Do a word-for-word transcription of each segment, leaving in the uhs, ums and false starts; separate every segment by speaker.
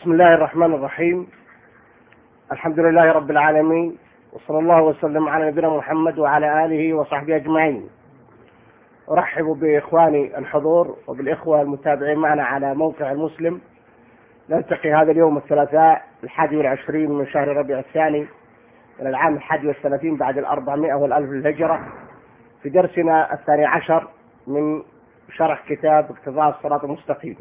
Speaker 1: بسم الله الرحمن الرحيم. الحمد لله رب العالمين، وصلى الله وسلم على نبينا محمد وعلى آله وصحبه أجمعين. أرحب بإخواني الحضور وبالإخوة المتابعين معنا على موقع المسلم. نلتقي هذا اليوم الثلاثاء الحادي والعشرين من شهر ربيع الثاني من العام الحادي والثلاثين بعد الأربعمائة والألف للهجرة في درسنا الثاني عشر من شرح كتاب اقتضاء الصراط المستقيم.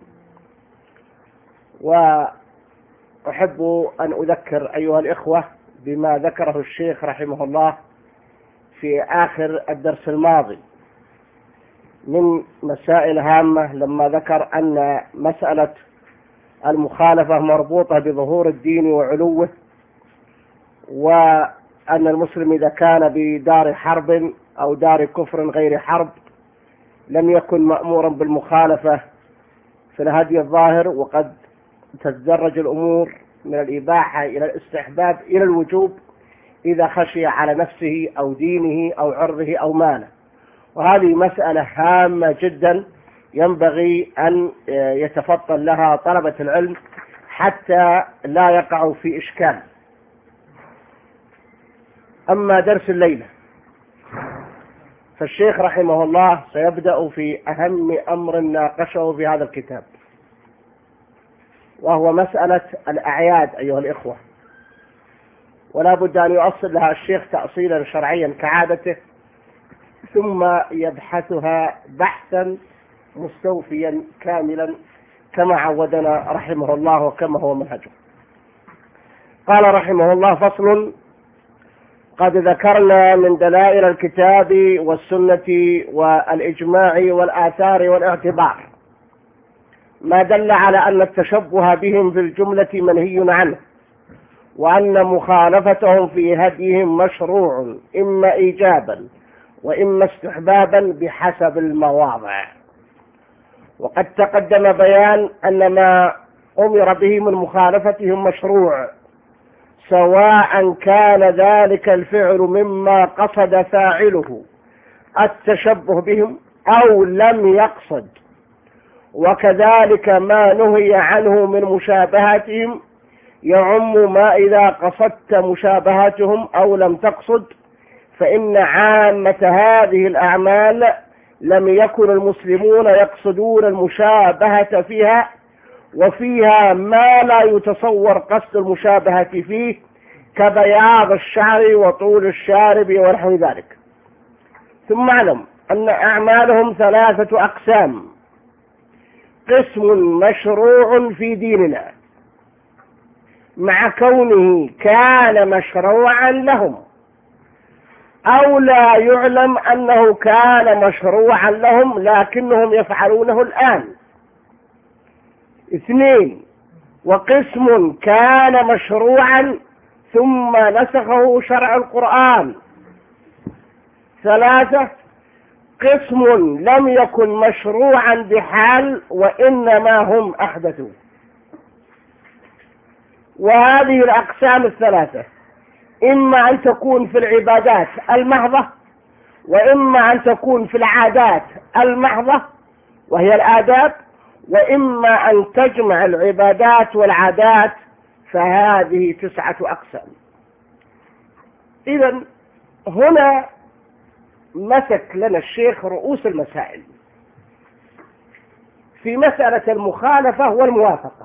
Speaker 1: وأحب أن أذكر أيها الإخوة بما ذكره الشيخ رحمه الله في آخر الدرس الماضي من مسائل هامة، لما ذكر أن مسألة المخالفة مربوطة بظهور الدين وعلوه، وأن المسلم إذا كان بدار حرب أو دار كفر غير حرب لم يكن مأمورا بالمخالفة في الهدي الظاهر، وقد تتدرج الأمور من الإباحة إلى الاستحباب إلى الوجوب إذا خشي على نفسه أو دينه أو عرضه أو ماله. وهذه مسألة هامة جدا ينبغي أن يتفطن لها طلبة العلم حتى لا يقعوا في إشكال. أما درس الليلة فالشيخ رحمه الله سيبدأ في أهم أمر ناقشه في هذا الكتاب، وهو مسألة الأعياد أيها الإخوة، ولا بد أن يؤصل لها الشيخ تأصيلا شرعيا كعادته، ثم يبحثها بحثا مستوفيا كاملا كما عودنا رحمه الله وكما هو منهجه. قال رحمه الله: فصل: قد ذكرنا من دلائل الكتاب والسنة والإجماع والآثار والاعتبار ما دل على أن التشبه بهم في الجملة منهي عنه، وأن مخالفتهم في هديهم مشروع إما إيجابا وإما استحبابا بحسب المواضع. وقد تقدم بيان أن ما أمر به من مخالفتهم مشروع، سواء كان ذلك الفعل مما قصد فاعله التشبه بهم أو لم يقصد، وكذلك ما نهي عنه من مشابهتهم يعم ما إذا قصدت مشابهتهم أو لم تقصد، فإن عامة هذه الأعمال لم يكن المسلمون يقصدون المشابهة فيها، وفيها ما لا يتصور قصد المشابهة فيه كبياض الشعر وطول الشارب ونحو ذلك. ثم اعلم أن أعمالهم ثلاثة أقسام: قسم مشروع في ديننا مع كونه كان مشروعا لهم، أو لا يعلم أنه كان مشروعا لهم لكنهم يفعلونه الآن. اثنين: وقسم كان مشروعا ثم نسخه شرع القرآن. ثلاثة: قسم لم يكن مشروعا بحال وإنما هم أحدثوا. وهذه الأقسام الثلاثة إما أن تكون في العبادات المحضة، وإما أن تكون في العادات المحضة وهي الآداب، وإما أن تجمع العبادات والعادات، فهذه تسعة أقسام. إذن هنا مسك لنا الشيخ رؤوس المسائل في مسألة المخالفة والموافقة،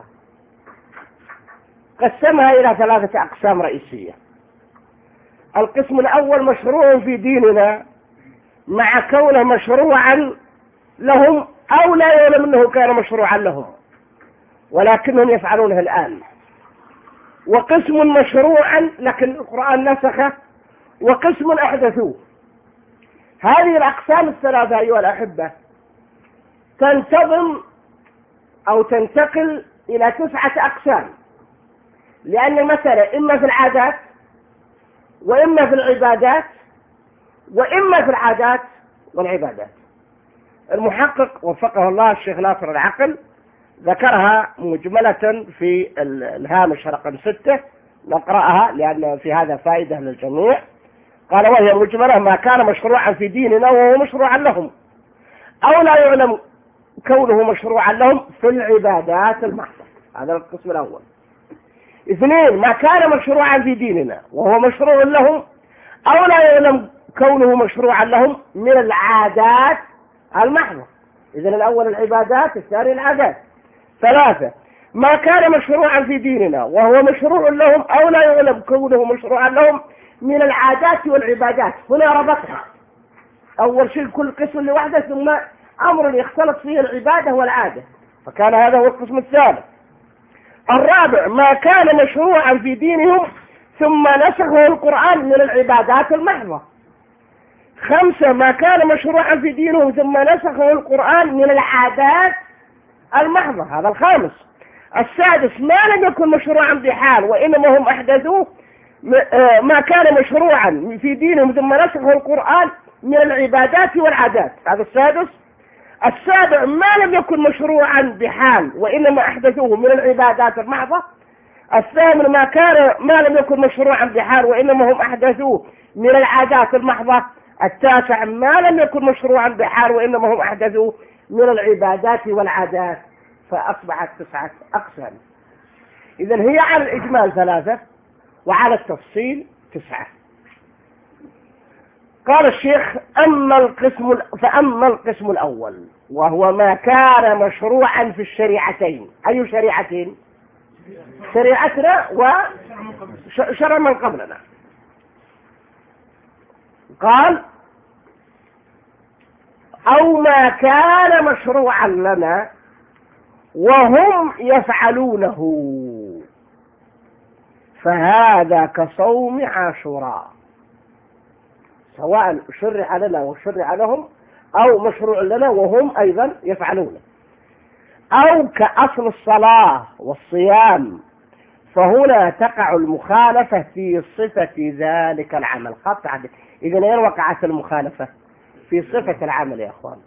Speaker 1: قسمها إلى ثلاثة أقسام رئيسية. القسم الأول: مشروع في ديننا مع كونه مشروعا لهم، أو لا يعلم أنه كان مشروعا لهم ولكنهم يفعلونه الآن. وقسم مشروعا لكن القرآن نسخه، وقسم أحدثوه. هذه الأقسام الثلاثة أيها الأحبة تنتظم أو تنتقل إلى تسعة أقسام، لأن المسألة إما في العادات وإما في العبادات وإما في العادات والعبادات. المحقق وفقه الله الشيخ ناصر العقل ذكرها مجملة في الهامش رقم ستة، نقرأها لأن في هذا فائدة للجميع. قال: وهي مجملة: ما كان مشروعا في ديننا وهو مشروعا لهم، أو لا يعلم كونه مشروعا لهم في العبادات المحضة. هذا القسم الأول. اثنين، ما كان مشروعا في ديننا وهو مشروع لهم أو لا يعلم كونه مشروعا لهم من العادات المحضة. إذن الأول العبادات، الثاني العادات. ثلاثة، ما كان مشروعا في ديننا وهو مشروع لهم أو لا يعلم كونه مشروعا لهم من العادات والعبادات. هنا ربطها، أول شيء كل قسم لوحده، ثم أمر يختلط فيه العبادة والعادة، فكان هذا هو القسم الثالث. الرابع، ما كان مشروعا في دينهم ثم نسخه القرآن من العبادات المحضة. خمسة، ما كان مشروعا في دينهم ثم نسخه القرآن من العادات المحضة، هذا الخامس. السادس، ما لم يكن مشروعا بحال وإنما هم أحدثوه، ما كان مشروعا في دينهم ثم نسخه القرآن من العبادات والعادات، هذا السادس. السابع، ما لم يكن مشروعا بحال وإنما أحدثوه من العبادات المحضة. الثامن، ما كان ما لم يكن مشروعا بحال وإنما هم أحدثوه من العادات المحضة. التاسع، ما لم يكن مشروعا بحال وإنما هم أحدثوه من العبادات والعادات. فأصبحت تسعة أقسام. إذن هي على الإجمال ثلاثة وعلى التفصيل تسعة. قال الشيخ: أما القسم فأما القسم الأول وهو ما كان مشروعا في الشريعتين. أي شريعتين؟ شريعتنا وشرع من قبلنا. قال: أو ما كان مشروعا لنا وهم يفعلونه فهذا كصوم عاشوراء، سواء شرع لنا وشرع لهم أو مشروع لنا وهم أيضا يفعلونه، أو كأصل الصلاة والصيام، فهنا تقع المخالفة في صفة ذلك العمل قطعا. إذن وين وقعت المخالفة؟ في صفة العمل يا أخوان.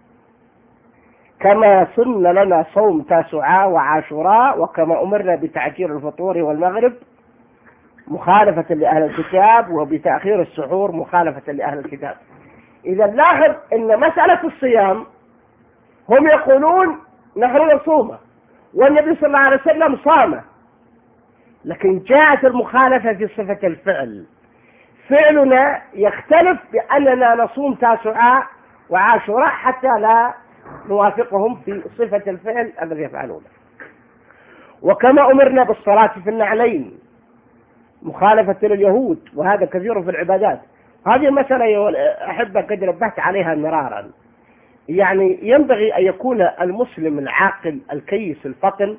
Speaker 1: كما سن لنا صوم تاسعاء وعاشوراء، وكما أمرنا بتعجيل الفطور والمغرب مخالفة لأهل الكتاب، وبتأخير السحور مخالفة لأهل الكتاب. إذا لاحظ أن مسألة الصيام هم يقولون نحن نصومه والنبي صلى الله عليه وسلم صامه، لكن جاءت المخالفة في صفة الفعل. فعلنا يختلف بأننا نصوم تاسعاء وعاشوراء حتى لا نوافقهم في صفة الفعل الذي يفعلونه. وكما أمرنا بالصلاة في النعلين مخالفة لليهود، وهذا كثير في العبادات. هذه المسألة أحب قد نبهت عليها مرارا. يعني ينبغي أن يكون المسلم العاقل الكيس الفطن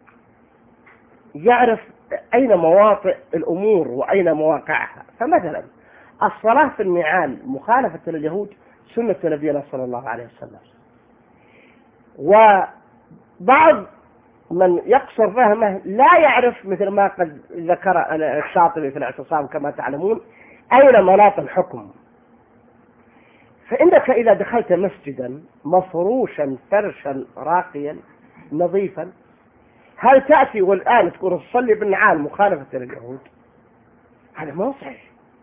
Speaker 1: يعرف أين مواطئ الأمور وأين مواقعها. فمثلا الصلاة في النعال مخالفة لليهود سنة نبينا صلى الله عليه وسلم. وبعض من يقصر فهمه لا يعرف مثل ما قد ذكر الشاطبي في الاعتصام كما تعلمون أين مناط الحكم. فإنك إذا دخلت مسجدا مفروشا فرشا راقيا نظيفا، هل تأتي والآن تقول تصلي بالنعال مخالفة لليهود؟ هذا ما صحيح،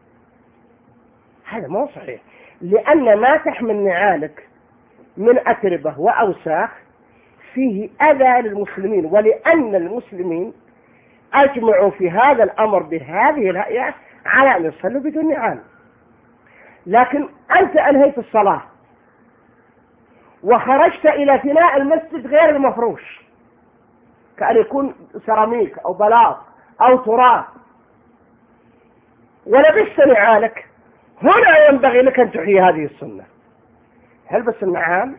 Speaker 1: هذا ما صحيح، لأن ما تحمل نعالك من أتربة وأوساخ فيه أذى للمسلمين، ولأن المسلمين أجمعوا في هذا الأمر بهذه الهيئة على أن يصلوا بدون نعال. لكن أنت أنهيت الصلاة وخرجت إلى فناء المسجد غير المفروش، كأن يكون سيراميك أو بلاط أو تراب، ولبست نعالك، هنا ينبغي لك أن تحيي هذه السنة. البس النعال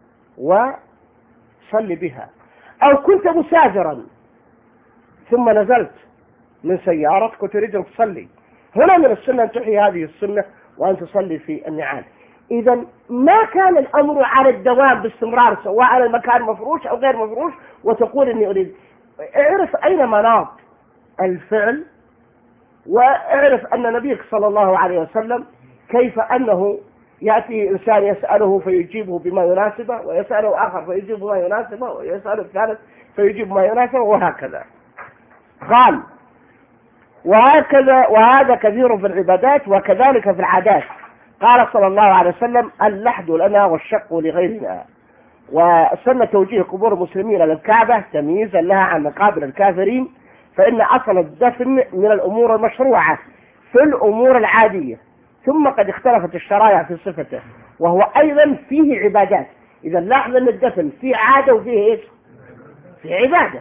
Speaker 1: وصلي بها. أو كنت مسافرا ثم نزلت من سيارتك وتريد أن تصلي، هنا من السنة أن تحيي هذه السنة وأن تصلي في النعال. إذا ما كان الأمر على الدوام باستمرار سواء المكان مفروش أو غير مفروش وتقول إني أريد. اعرف أين مناط الفعل، واعرف أن نبيك صلى الله عليه وسلم كيف أنه يأتي إنسان يسأله فيجيبه بما يناسبه، ويسأله آخر فيجيب ما يناسبه، ويسأله الثالث فيجيب ما يناسبه، وهكذا. قال: وهكذا وهذا كثير في العبادات وكذلك في العادات. قال صلى الله عليه وسلم: اللحد لنا والشق لغيرنا. وسن توجيه قبور المسلمين للكعبة تمييزا لها عن مقابر الكافرين، فإن أصل الدفن من الأمور المشروعة في الأمور العادية، ثم قد اختلفت الشرائع في صفته، وهو أيضا فيه عبادات. إذا لاحظ أن الدفن فيه عادة وفيه إيش؟ فيه عبادة.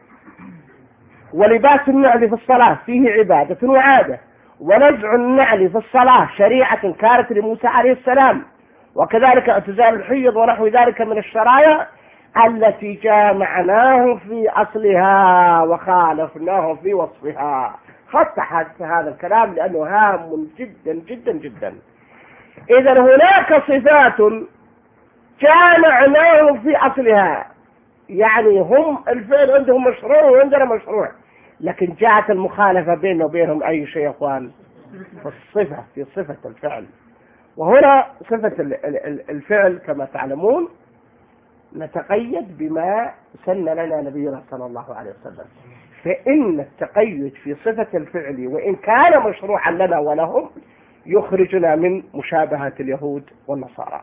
Speaker 1: ولباس النعل في الصلاة فيه عبادة وعادة، ونزع النعل في الصلاة شريعة كانت لموسى عليه السلام، وكذلك اعتزال الحيض ونحو ذلك من الشرائع التي جامعناه في أصلها وخالفناه في وصفها. خص هذا الكلام لأنه هام جدا جدا جدا. إذا هناك صفات جامعناه في أصلها، يعني هم الفعل عندهم مشروع وعندنا مشروع، لكن جاءت المخالفة بينه وبينهم أي شيء يا أخوان؟ في الصفة، في صفة الفعل. وهنا صفة الفعل كما تعلمون نتقيد بما سن لنا نبينا صلى الله عليه وسلم، فإن التقيد في صفة الفعل وإن كان مشروعا لنا ولهم يخرجنا من مشابهة اليهود والنصارى.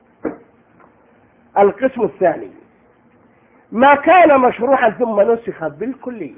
Speaker 1: القسم الثاني ما كان مشروعا ثم نسخ بالكلية،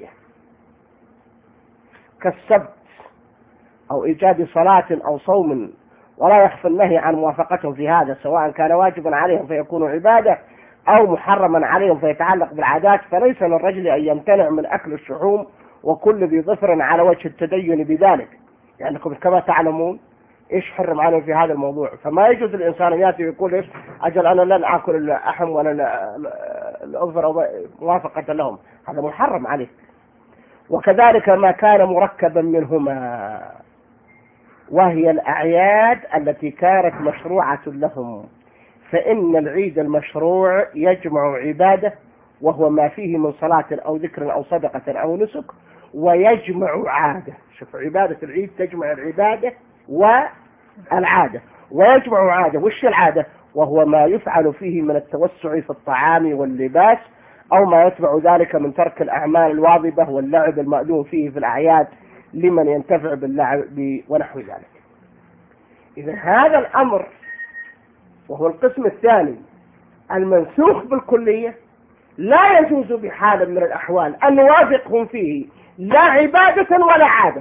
Speaker 1: كالسبت أو إيجاد صلاة أو صوم، ولا يخفى النهي عن موافقتهم في هذا، سواء كان واجبا عليهم فيكون عبادة أو محرما عليهم فيتعلق بالعادات. فليس للرجل أن يمتنع من أكل الشحوم وكل ذي ظفر على وجه التدين بذلك، يعني كما تعلمون إيش حرم عليهم في هذا الموضوع. فما يجوز الإنسان أن يأتي ويقول إيش أجل أنا لن أكل اللحم ولا الأظفر موافقة لهم، هذا محرم عليه. وكذلك ما كان مركبا منهما، وهي الأعياد التي كانت مشروعة لهم، فإن العيد المشروع يجمع عبادة وهو ما فيه من صلاة أو ذكر أو صدقة أو نسك، ويجمع عادة. شوف عبادة العيد تجمع العبادة والعادة، ويجمع عادة. وش العادة؟ وهو ما يفعل فيه من التوسع في الطعام واللباس، أو ما يتبع ذلك من ترك الأعمال الواظبة واللعب المأذون فيه في الأعياد لمن ينتفع باللعب ونحو ذلك. إذا هذا الأمر وهو القسم الثاني المنسوخ بالكلية لا يجوز بحال من الأحوال أن نوافقهم فيه لا عبادة ولا عادة.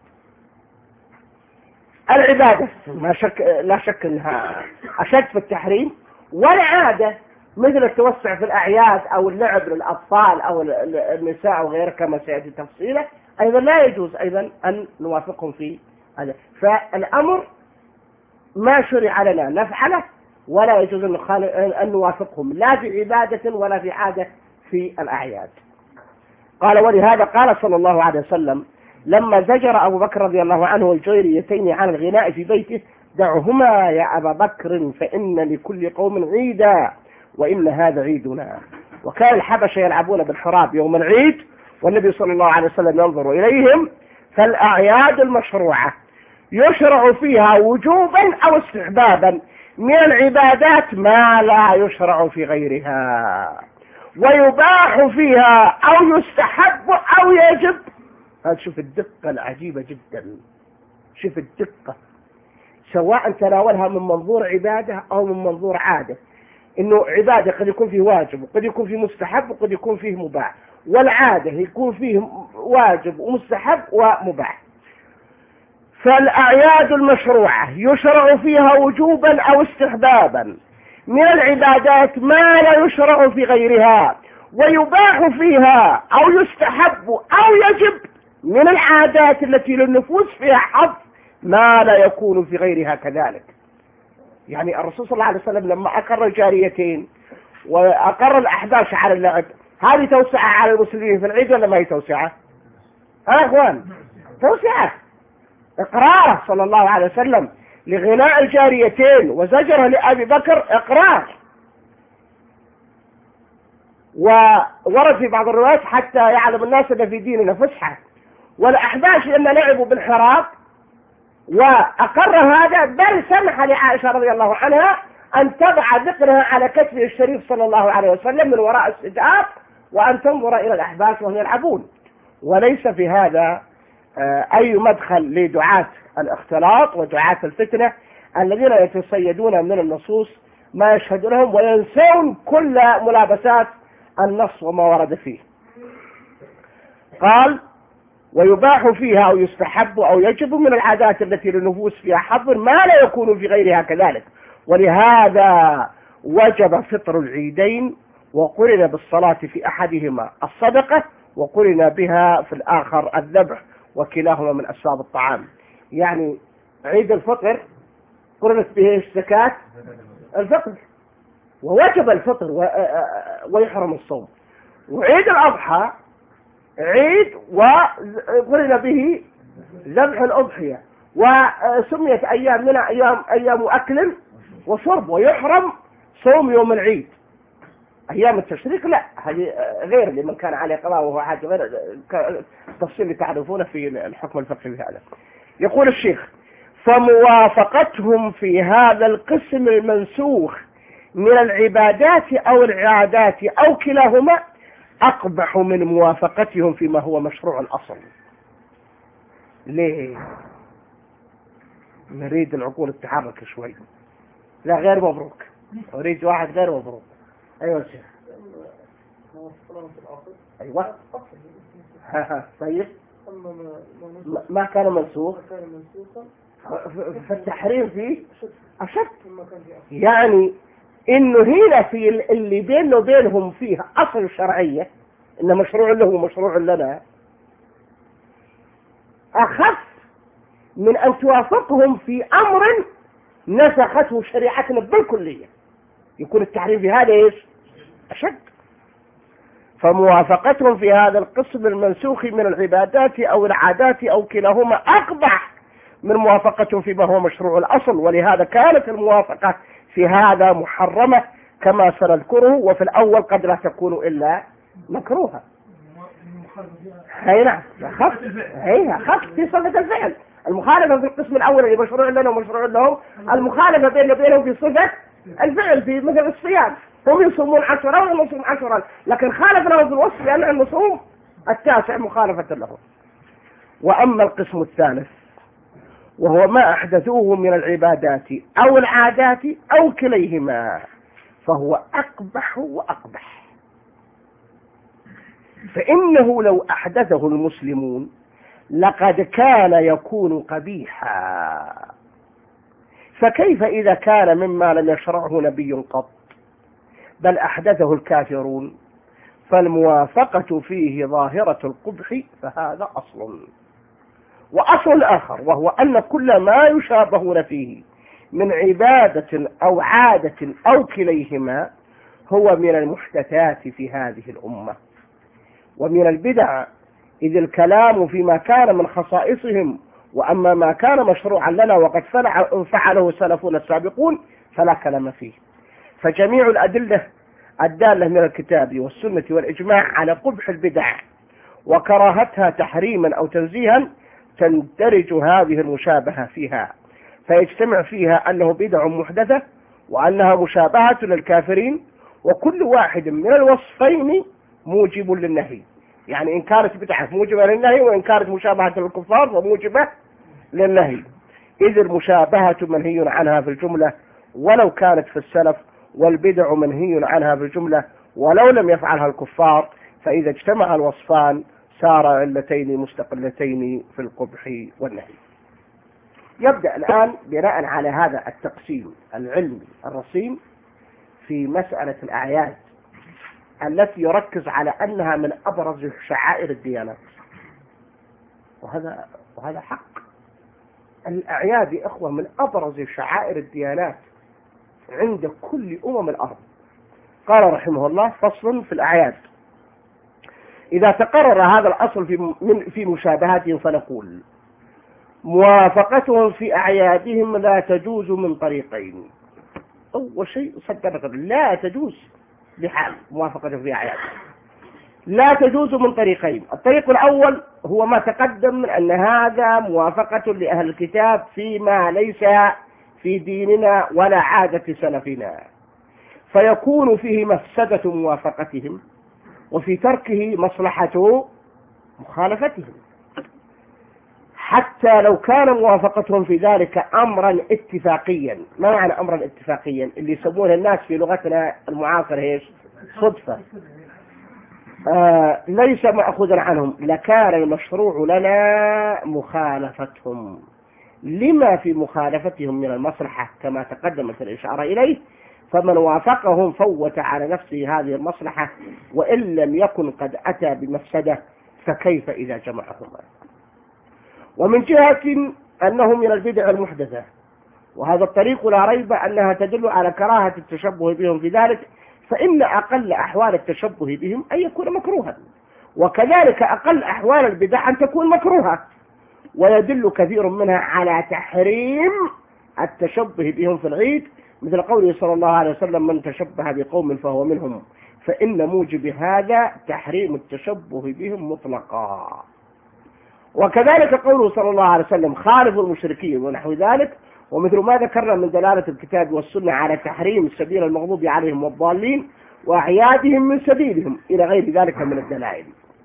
Speaker 1: العبادة ما شك لا شك أنها أشد في التحريم، والعادة مثل التوسع في الأعياد أو اللعب للأطفال أو النساء وغيرها كما سيأتي تفصيله أيضا لا يجوز أيضا أن نوافقهم في هذا. فالأمر ما شرع لنا نفعله، ولا يجوز أن نوافقهم لا في عبادة ولا في عادة في الأعياد. قال ولهذا قال صلى الله عليه وسلم لما زجر أبو بكر رضي الله عنه الجويريتين عن الغناء في بيته: دعهما يا أبا بكر فإن لكل قوم عيدا وإن هذا عيدنا. وكان الحبشة يلعبون بالحراب يوم العيد والنبي صلى الله عليه وسلم ينظر إليهم. فالأعياد المشروعة يشرع فيها وجوبا أو استحبابا من العبادات ما لا يشرع في غيرها، ويباح فيها أو يستحب أو يجب. هذا شوف الدقة العجيبة جدا، شوف الدقة، سواء تناولها من منظور عبادة أو من منظور عادة. إنه عبادة قد يكون فيه واجب وقد يكون فيه مستحب وقد يكون فيه مباح، والعادة يكون فيه واجب ومستحب ومباح. فالأعياد المشروعة يشرع فيها وجوبا أو استحبابا من العبادات ما لا يشرع في غيرها، ويباح فيها أو يستحب أو يجب من العادات التي للنفوس فيها حظ ما لا يكون في غيرها كذلك. يعني الرسول صلى الله عليه وسلم لما أقر الجاريتين وأقر الأحباش على اللعب، هذه توسعة على المسلمين في العيد ولا ما هي توسعة؟ ها أخوان، توسعة. إقرار صلى الله عليه وسلم لغناء الجاريتين وزجره لأبي بكر إقرار. وورد في بعض الروايات حتى يعلم الناس أن في ديننا فسحة. والأحباش أن لعبوا بالحراب وأقر هذا، بل سمح لعائشة رضي الله عنها أن تضع ذقنها على كتفه الشريف صلى الله عليه وسلم من وراء السداب وأن تنظر إلى الأحباش وهم يلعبون. وليس في هذا أي مدخل لدعاة الاختلاط ودعاة الفتنة الذين يتصيدون من النصوص ما يشهد لهم وينسون كل ملابسات النص وما ورد فيه. قال ويباح فيها أو يستحب أو يجب من العادات التي للنفوس فيها حظ ما لا يكون في غيرها كذلك. ولهذا وجب فطر العيدين، وقرن بالصلاة في أحدهما الصدقة، وقرن بها في الآخر الذبح، وكلاهما من أسباب الطعام. يعني عيد الفطر قرنت به زكاة الفطر ووجب الفطر ويحرم الصوم، وعيد الأضحى عيد وقرن به ذبح الأضحية، وسميت أيام من أيام أيام أكل وشرب، ويحرم صوم يوم العيد. أيام التشريق لا، هذه غير لمن كان عليه قضاء، وهو حاجة غير التفصيل اللي تعرفونه في الحكم الفقهي في هذا. يقول الشيخ: فموافقتهم في هذا القسم المنسوخ من العبادات أو العادات أو كلاهما أقبح من موافقتهم فيما هو مشروع الأصل. ليه؟ نريد العقول تتحرك شوي. لا غير مبروك، أريد واحد غير مبروك. أيوة شيخ. أيوة. طيب ما كان منسوخ، فالتحريم فيه أشد. يعني إنه هنا في اللي بينه وبينهم فيها أصل شرعية، إن مشروع له ومشروع لنا، أخف من أن توافقهم في أمر نسخته شريعتنا بالكلية. يكون التحريم في هذا إيش؟ أشد. فموافقتهم في هذا القسم المنسوخ من العبادات أو العادات أو كلاهما أقبح من موافقتهم فيما هو مشروع الأصل. ولهذا كانت الموافقة في هذا محرمة كما سنذكره، وفي الأول قد لا تكون إلا مكروهة. هي نعم، خف هي خف في صفة الفعل. المخالفة في القسم الأول اللي مشروع لنا ومشروع لهم، المخالفة بيننا وبينهم في صفة الفعل، في مثل الصيام، هم يصومون عشرة ونصوم عشرة، لكن خالف لهم في الوصف لأن النصوم التاسع مخالفة لهم. وأما القسم الثالث وهو ما أحدثوه من العبادات أو العادات أو كليهما فهو أقبح وأقبح. فإنه لو أحدثه المسلمون لقد كان يكون قبيحا، فكيف إذا كان مما لم يشرعه نبي قط بل أحدثه الكافرون؟ فالموافقة فيه ظاهرة القبح، فهذا أصل. وأصل آخر وهو أن كل ما يشابهون فيه من عبادة أو عادة أو كليهما هو من المحدثات في هذه الأمة ومن البدع، إذ الكلام فيما كان من خصائصهم، وأما ما كان مشروعا لنا وقد فعله سلفنا السابقون فلا كلام فيه. فجميع الأدلة الدالة من الكتاب والسنة والإجماع على قبح البدع وكراهتها تحريما أو تنزيها تندرج هذه المشابهة فيها، فيجتمع فيها أنه بدع محدثة وأنها مشابهة للكافرين، وكل واحد من الوصفين موجب للنهي. يعني إن كانت بدعة موجبة للنهي، وإن كانت مشابهة للكفار فموجبة للنهي، إذ المشابهة منهي عنها في الجملة ولو كانت في السلف، والبدع منهي عنها في الجملة ولو لم يفعلها الكفار. فإذا اجتمع الوصفان صار علتين مستقلتين في القبح والنهي. يبدأ الآن بناء على هذا التقسيم العلمي الرصين في مسألة الأعياد التي يركز على أنها من أبرز شعائر الديانات، وهذا وهذا حق. الأعياد يا إخوة من أبرز شعائر الديانات عند كل أمم الأرض. قال رحمه الله: فصل في الأعياد. إذا تقرر هذا الأصل في من في مشابهاتهم فنقول: موافقتهم في أعيادهم لا تجوز من طريقين. أول شيء صدق، لا تجوز بحال موافقتهم في أعيادهم، لا تجوز من طريقين. الطريق الأول هو ما تقدم من أن هذا موافقة لأهل الكتاب فيما ليس في ديننا ولا عادة سلفنا، فيكون فيه مفسدة موافقتهم وفي تركه مصلحة مخالفتهم، حتى لو كان موافقتهم في ذلك أمرا اتفاقيا. ما معنى أمرا اتفاقيا؟ اللي يسمونه الناس في لغتنا المعاصرة ايش؟ صدفة. آه ليس مأخوذا عنهم، لكان المشروع لنا مخالفتهم لما في مخالفتهم من المصلحة كما تقدمت الإشارة إليه، فمن وافقهم فوت على نفسه هذه المصلحة، وإن لم يكن قد أتى بمفسدة فكيف إذا جمعهما. ومن جهة أنه من البدع المحدثة، وهذا الطريق لا ريب أنها تدل على كراهة التشبه بهم في ذلك، فإن أقل أحوال التشبه بهم أن يكون مكروها، وكذلك أقل أحوال البدع أن تكون مكروهة، ويدل كثير منها على تحريم التشبه بهم في العيد، مثل قوله صلى الله عليه وسلم: من تشبه بقوم فهو منهم، فإن موجب هذا تحريم التشبه بهم مطلقا. وكذلك قوله صلى الله عليه وسلم: خالفوا المشركين ونحو ذلك، ومثل ما ذكرنا من دلالة الكتاب والسنة على تحريم سبيل المغضوب عليهم والضالين وأعيادهم من سبيلهم إلى غير ذلك من الدلائل.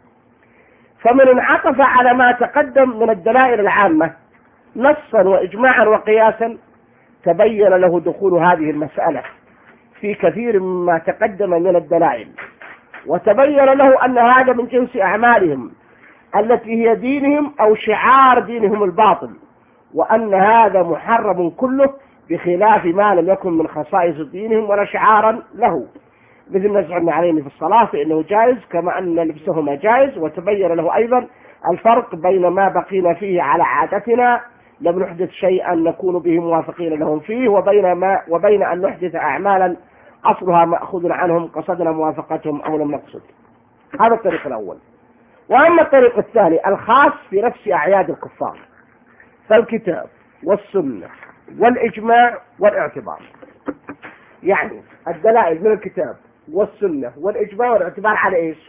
Speaker 1: فمن انعطف على ما تقدم من الدلائل العامة نصا وإجماعا وقياسا تبين له دخول هذه المسألة في كثير مما تقدم من الدلائل، وتبين له أن هذا من جنس أعمالهم التي هي دينهم أو شعار دينهم الباطل، وأن هذا محرم كله بخلاف ما لم يكن من خصائص دينهم ولا شعارا له، مثل نزع النعلين في الصلاة فإنه جائز كما أن لبسهما جائز. وتبين له أيضا الفرق بين ما بقينا فيه على عادتنا لم نحدث شيئا نكون به موافقين لهم فيه، وبين, ما وبين أن نحدث أعمالا أصلها مأخوذ عنهم قصدنا موافقتهم أو لم نقصد. هذا الطريق الأول. وأما الطريق الثاني الخاص في نفس أعياد الكفار، فالكتاب والسنة والإجماع والاعتبار، يعني الدلائل من الكتاب والسنة والإجماع والاعتبار على إيش؟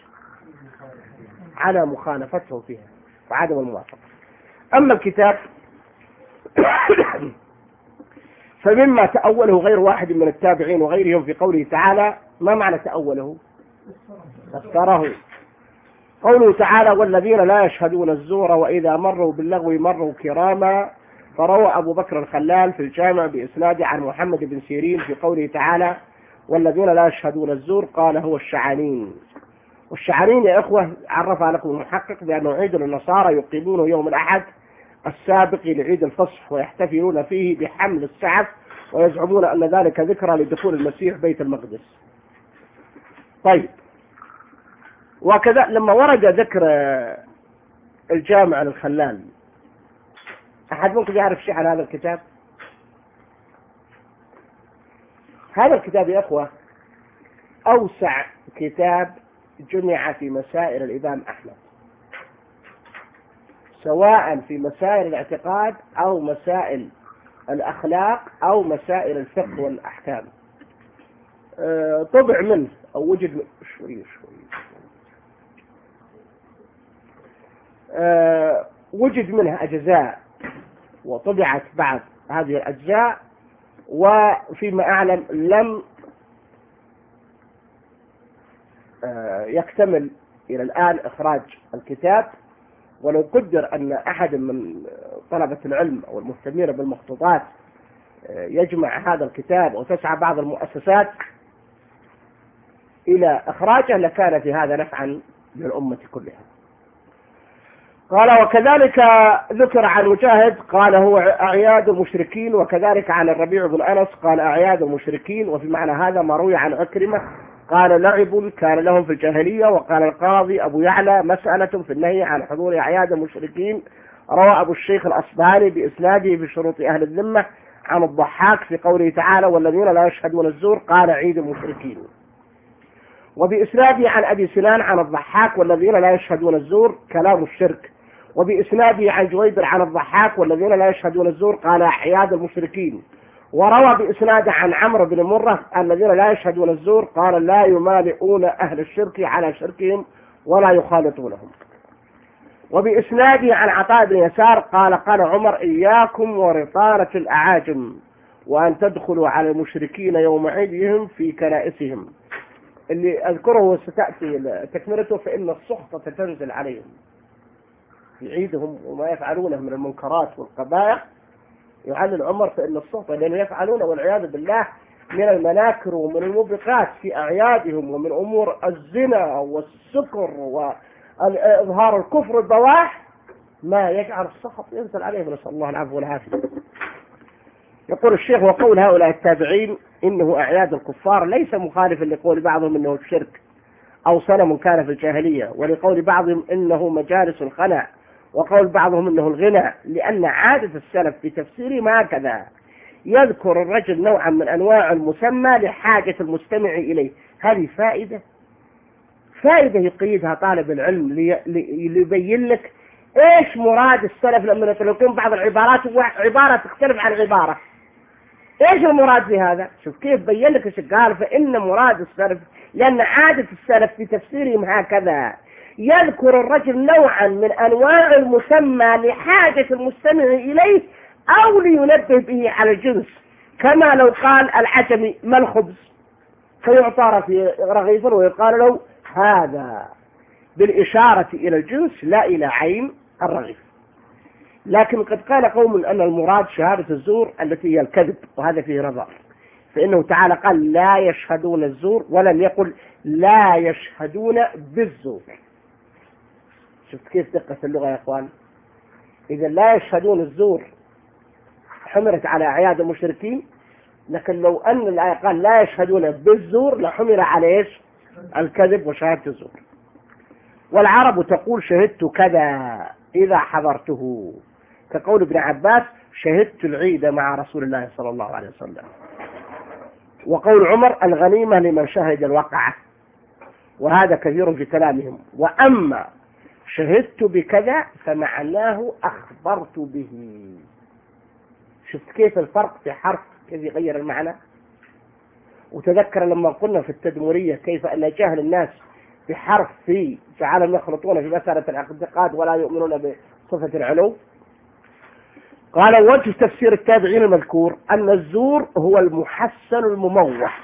Speaker 1: على مخالفتهم فيها وعدم الموافقة. أما الكتاب فمما تأوله غير واحد من التابعين وغيرهم في قوله تعالى. ما معنى تأوله؟ فسره. قوله تعالى: والذين لا يشهدون الزور وإذا مروا باللغو مروا كراما، فروى أبو بكر الخلال في الجامع بإسناده عن محمد بن سيرين في قوله تعالى: والذين لا يشهدون الزور قال هو الشعانين. والشعانين يا إخوة عرفها لكم المحقق بأنه عيد النصارى يقيمونه يوم الأحد السابق لعيد الفصح، ويحتفلون فيه بحمل السعف، ويزعمون أن ذلك ذكرى لدخول المسيح بيت المقدس. طيب، وكذا لما ورد ذكر الجامع الخلال، أحد ممكن يعرف شيء عن هذا الكتاب؟ هذا الكتاب يا أخوة أوسع كتاب جمع في مسائل الإمام أحمد، سواء في مسائل الاعتقاد أو مسائل الأخلاق أو مسائل الفقه والأحكام. أه طبع منه أو وجد منه شوي شوي أه وجد منها أجزاء وطبعت بعض هذه الأجزاء، وفيما أعلم لم أه يكتمل إلى الآن إخراج الكتاب. ولو قدر أن أحد من طلبة العلم أو المهتمين بالمخطوطات يجمع هذا الكتاب وتسعى بعض المؤسسات إلى إخراجه لكان في هذا نفعا للأمة كلها. قال: وكذلك ذكر عن مجاهد قال هو أعياد المشركين، وكذلك عن الربيع بن أنس قال أعياد المشركين، وفي معنى هذا ما روي عن عكرمة قال لعب كان لهم في الجاهلية. وقال القاضي أبو يعلى مسألة في النهي عن حضور أعياد المشركين، روى أبو الشيخ الأصبهاني بإسناده في شروط أهل الذمة عن الضحاك في قوله تعالى: والذين لا يشهدون الزور قال عيد المشركين. وبإسناده عن أبي سنان عن الضحاك: والذين لا يشهدون الزور كلام الشرك. وبإسناده عن جويبر عن الضحاك: والذين لا يشهدون الزور قال أعياد المشركين. وروى بإسناده عن عمرو بن مرة: الذين لا يشهدون الزور قال لا يمالئون أهل الشرك على شركهم ولا يخالطونهم. وبإسناده عن عطاء بن يسار قال قال عمر: إياكم ورطانة الأعاجم وأن تدخلوا على المشركين يوم عيدهم في كنائسهم. اللي أذكره ستأتي تكملته: فإن السخطة تنزل عليهم في عيدهم وما يفعلونه من المنكرات والقبائح. يعلل عمر فإن السخطة لأنه يفعلون والعياذ بالله من المناكر ومن الموبقات في أعيادهم ومن أمور الزنا والسكر وإظهار الكفر البواح ما يجعل السخط ينزل عليهم، نسأل الله العفو والعافية. يقول الشيخ: وقول هؤلاء التابعين إنه أعياد الكفار ليس مخالفا لقول بعضهم إنه الشرك أو صنم كان في الجاهلية، ولقول بعضهم إنه مجالس الخلاء، وقول بعضهم إنه الغنى، لأن عادة السلف في تفسيرهم هكذا: يذكر الرجل نوعا من أنواع المسمى لحاجة المستمع إليه. هذه فائدة فائدة يقيدها طالب العلم ليبين لك إيش مراد السلف لما يطلقون بعض العبارات عبارة تختلف عن عبارة. إيش المراد في هذا؟ شوف كيف بين لك إيش قال: فإن مراد السلف، لأن عادة السلف في تفسيرهم هكذا: يذكر الرجل نوعا من أنواع المسمى لحاجة المستمع إليه أو لينبه به على الجنس، كما لو قال العجمي: ما الخبز؟ فيعطى في رغيف ويقال له هذا، بالإشارة إلى الجنس لا إلى عين الرغيف. لكن قد قال قوم أن المراد شهادة الزور التي هي الكذب، وهذا فيه نظر، فإنه تعالى قال: لا يشهدون الزور، ولم يقل لا يشهدون بالزور. شفت كيف دقة اللغة يا إخوان؟ إذا لا يشهدون الزور حملت على أعياد المشركين، لكن لو أن الآية قال لا يشهدون بالزور لحمل على إيش؟ الكذب وشهادة الزور. والعرب تقول: شهدت كذا إذا حضرته، كقول ابن عباس: شهدت العيد مع رسول الله صلى الله عليه وسلم. وقول عمر: الغنيمة لمن شهد الوقعة، وهذا كثير في كلامهم. وأما شهدت بكذا فمعناه أخبرت به. شفت كيف الفرق في حرف كيف يغير المعنى؟ وتذكر لما قلنا في التدمرية كيف أن جهل الناس بحرف في جعلهم يخلطون في مسألة الاعتقاد ولا يؤمنون بصفة العلو. قال: وجه تفسير التابعين المذكور أن الزور هو المحسن المموح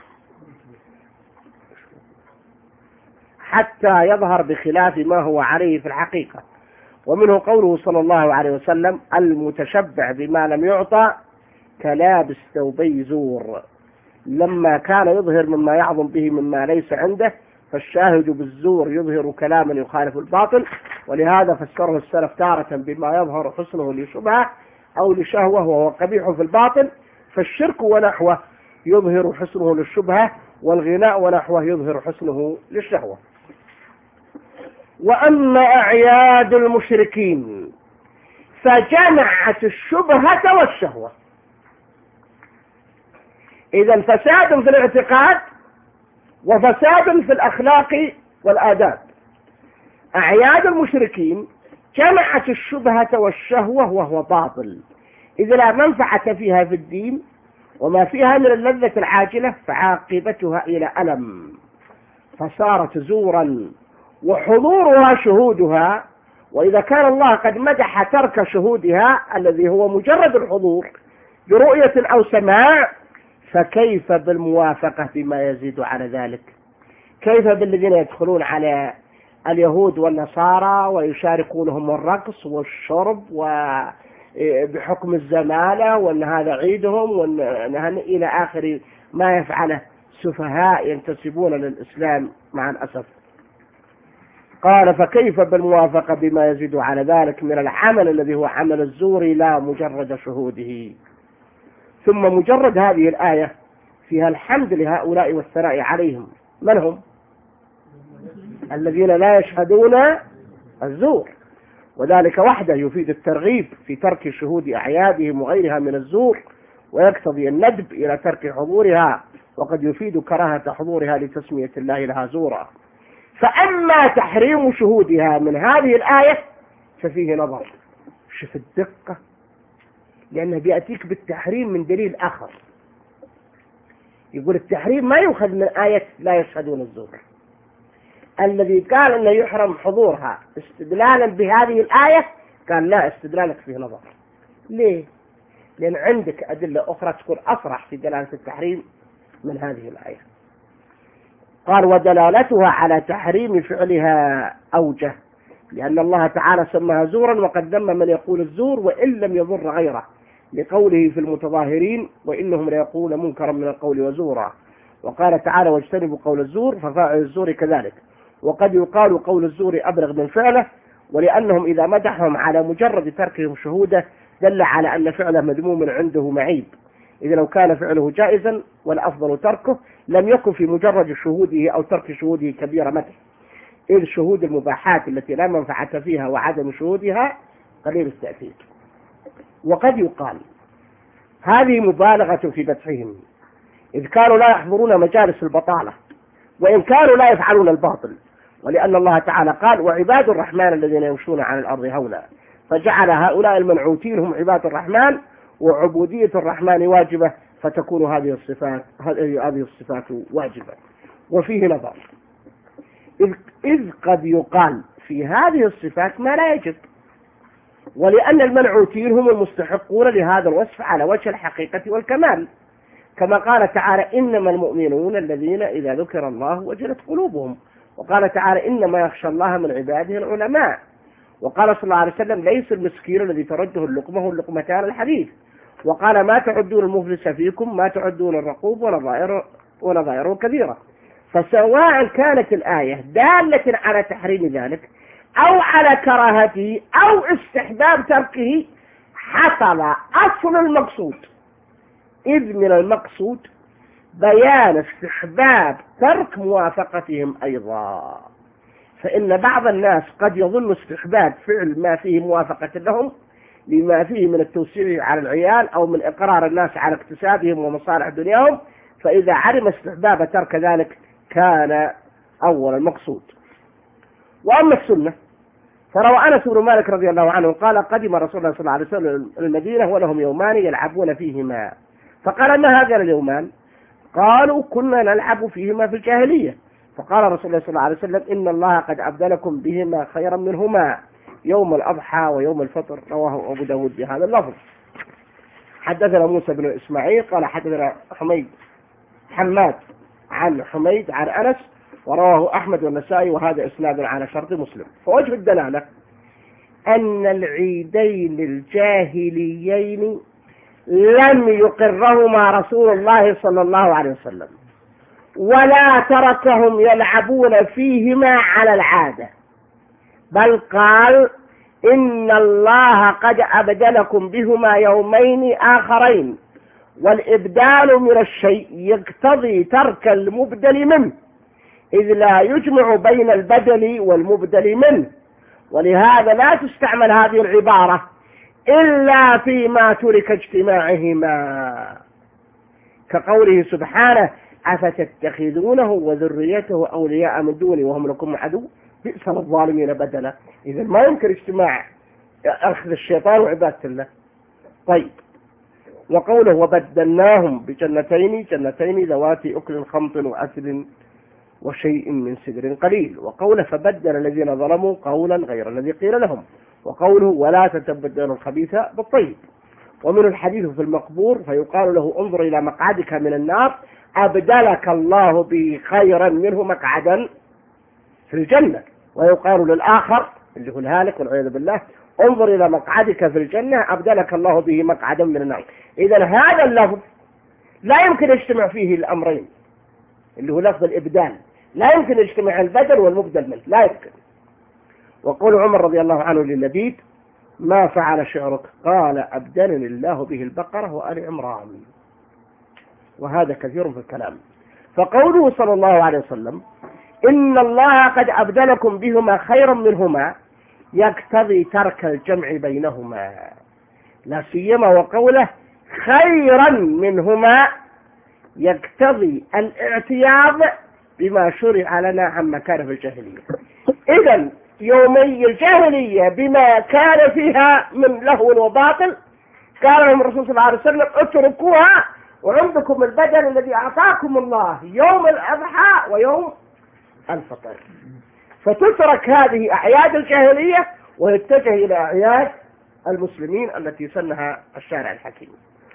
Speaker 1: حتى يظهر بخلاف ما هو عليه في الحقيقة. ومنه قوله صلى الله عليه وسلم: المتشبع بما لم يعطى كلابس ثوبي زور، لما كان يظهر مما يعظم به مما ليس عنده، فالشاهد بالزور يظهر كلاما يخالف الباطل. ولهذا فسره السلف تارة بما يظهر حسنه لشبهة أو لشهوة وهو قبيح في الباطل، فالشرك ونحوه يظهر حسنه للشبهة، والغناء ونحوه يظهر حسنه للشهوة. وأما أعياد المشركين فجمعت الشبهة والشهوة. إذا فساد في الاعتقاد وفساد في الأخلاق والآداب. أعياد المشركين جمعت الشبهة والشهوة وهو باطل، إذا لا منفعة فيها في الدين، وما فيها من اللذة العاجلة فعاقبتها إلى ألم، فصارت زورا وحضورها شهودها. وإذا كان الله قد مدح ترك شهودها الذي هو مجرد الحضور برؤية أو سماع، فكيف بالموافقة بما يزيد على ذلك؟ كيف بالذين يدخلون على اليهود والنصارى ويشاركونهم الرقص والشرب وبحكم الزمالة وأن هذا عيدهم وأن إلى آخر ما يفعله سفهاء ينتسبون للإسلام مع الأسف. قال: فكيف بالموافقة بما يزيد على ذلك من العمل الذي هو عمل الزور لا مجرد شهوده. ثم مجرد هذه الآية فيها الحمد لهؤلاء والثناء عليهم. من هم؟ الذين لا يشهدون الزور، وذلك وحده يفيد الترغيب في ترك شهود أعيادهم وغيرها من الزور، ويقتضي الندب إلى ترك حضورها، وقد يفيد كراهة حضورها لتسمية الله لها زورا. فأما تحريم شهودها من هذه الآية ففيه نظر. شوف الدقة، لأنه بيأتيك بالتحريم من دليل آخر. يقول التحريم ما يؤخذ من آية لا يشهدون الزور. الذي قال أنه يحرم حضورها استدلالا بهذه الآية قال لا، استدلالك فيه نظر. ليه؟ لأن عندك أدلة أخرى تكون أصرح في دلالة التحريم من هذه الآية. قال: ودلالتها على تحريم فعلها أوجه، لأن الله تعالى سماها زورا وقد ذم من يقول الزور وإن لم يضر غيره، لقوله في المتظاهرين وإنهم ليقولون منكرا من القول وزورا، وقال تعالى واجتنبوا قول الزور ففاعل الزور كذلك. وقد يقال قول الزور أبلغ من فعله، ولأنهم إذا مدحهم على مجرد تركهم شهوده دل على أن فعله مذموم عنده معيب، إذا لو كان فعله جائزا والأفضل تركه لم يكن في مجرد شهوده أو ترك شهوده كبير مدح، إذ شهود المباحات التي لا منفعة فيها وعدم شهودها قليل التأثير. وقد يقال هذه مبالغة في مدحهم، إذ كانوا لا يحضرون مجالس البطالة وإن كانوا لا يفعلون الباطل، ولأن الله تعالى قال وعباد الرحمن الذين يمشون على الأرض هونا، فجعل هؤلاء المنعوتين هم عباد الرحمن، وعبودية الرحمن واجبة، فتكون هذه الصفات هذه الصفات واجبة. وفيه نظر، إذ, إذ قد يقال في هذه الصفات ما لا يجب، ولأن المنعوتين هم المستحقون لهذا الوصف على وجه الحقيقة والكمال، كما قال تعالى إنما المؤمنون الذين إذا ذكر الله وجلت قلوبهم، وقال تعالى إنما يخشى الله من عباده العلماء، وقال صلى الله عليه وسلم ليس المسكين الذي ترده اللقمة اللقمتان الحديث، وقال ما تعدون المفلس فيكم ما تعدون الرقوب ونظائره ونظائره كبيرة. فسواء كانت الآية دالة على تحريم ذلك أو على كراهته أو استحباب تركه حصل أصل المقصود، إذ من المقصود بيان استحباب ترك موافقتهم أيضا، فإن بعض الناس قد يظن استحباب فعل ما فيه موافقة لهم لما فيه من التوسيع على العيال أو من إقرار الناس على اكتسابهم ومصالح دنياهم، فإذا علم استحباب ترك ذلك كان أول المقصود. وأما السنة فروى أنس بن مالك رضي الله عنه قال قدم رسول الله صلى الله عليه وسلم المدينة ولهم يومان يلعبون فيهما، فقال ما هذا اليومان؟ قالوا كنا نلعب فيهما في الجاهلية، فقال رسول الله صلى الله عليه وسلم إن الله قد أبدلكم بهما خيرا منهما يوم الأضحى ويوم الفطر، رواه أبو داود بهذا اللفظ. حدثنا موسى بن إسماعيل قال حدثنا حميد حماد عن حميد عن أنس، ورواه أحمد والنسائي وهذا إسناد على شرط مسلم. فوجه الدلالة أن العيدين الجاهليين لم يقرهما رسول الله صلى الله عليه وسلم، ولا تركهم يلعبون فيهما على العادة، بل قال إن الله قد أبدلكم بهما يومين آخرين، والإبدال من الشيء يقتضي ترك المبدل منه، إذ لا يجمع بين البدل والمبدل منه، ولهذا لا تستعمل هذه العبارة إلا فيما ترك اجتماعهما، كقوله سبحانه أفتتخذونه وذريته أولياء من دوني وهم لكم عدو بئس للظالمين بدلا. إذا ما يمكن اجتماع أخذ الشيطان وعبادة الله. طيب، وقوله وبدلناهم بجنتين جنتين ذواتي أكل خمط وأثل وشيء من سدر قليل، وقوله فبدل الذين ظلموا قولا غير الذي قيل لهم، وقوله ولا تتبدلوا الخبيث بالطيب. ومن الحديث في المقبور فيقال له انظر إلى مقعدك من النار أبدلك الله به خيرا منه مقعدا في الجنة، ويقال للآخر اللي هو الهالك والعياذ بالله انظر إلى مقعدك في الجنة أبدلك الله به مقعدا من النار. إذا هذا اللفظ لا يمكن يجتمع فيه الأمرين اللي هو لفظ الإبدال، لا يمكن يجتمع البدل والمبدل منه، لا يمكن. وقول عمر رضي الله عنه للبيد ما فعل شعرك؟ قال أبدلني الله به البقرة وآل عمران. وهذا كثير في الكلام. فقوله صلى الله عليه وسلم إن الله قد أبدلكم بهما خيرا منهما يقتضي ترك الجمع بينهما، لا سيما وقوله خيرا منهما يقتضي الاعتياض بما شرع لنا عما كان في الجاهلية. إذن يومي الجاهلية بما كان فيها من لهو وباطل قال لهم الرسول صلى الله عليه وسلم اتركوها وعندكم البدل الذي أعطاكم الله يوم الأضحى ويوم الفطر، فتترك هذه أعياد الجاهلية ويتجه إلى أعياد المسلمين التي سنها الشارع الحكيم.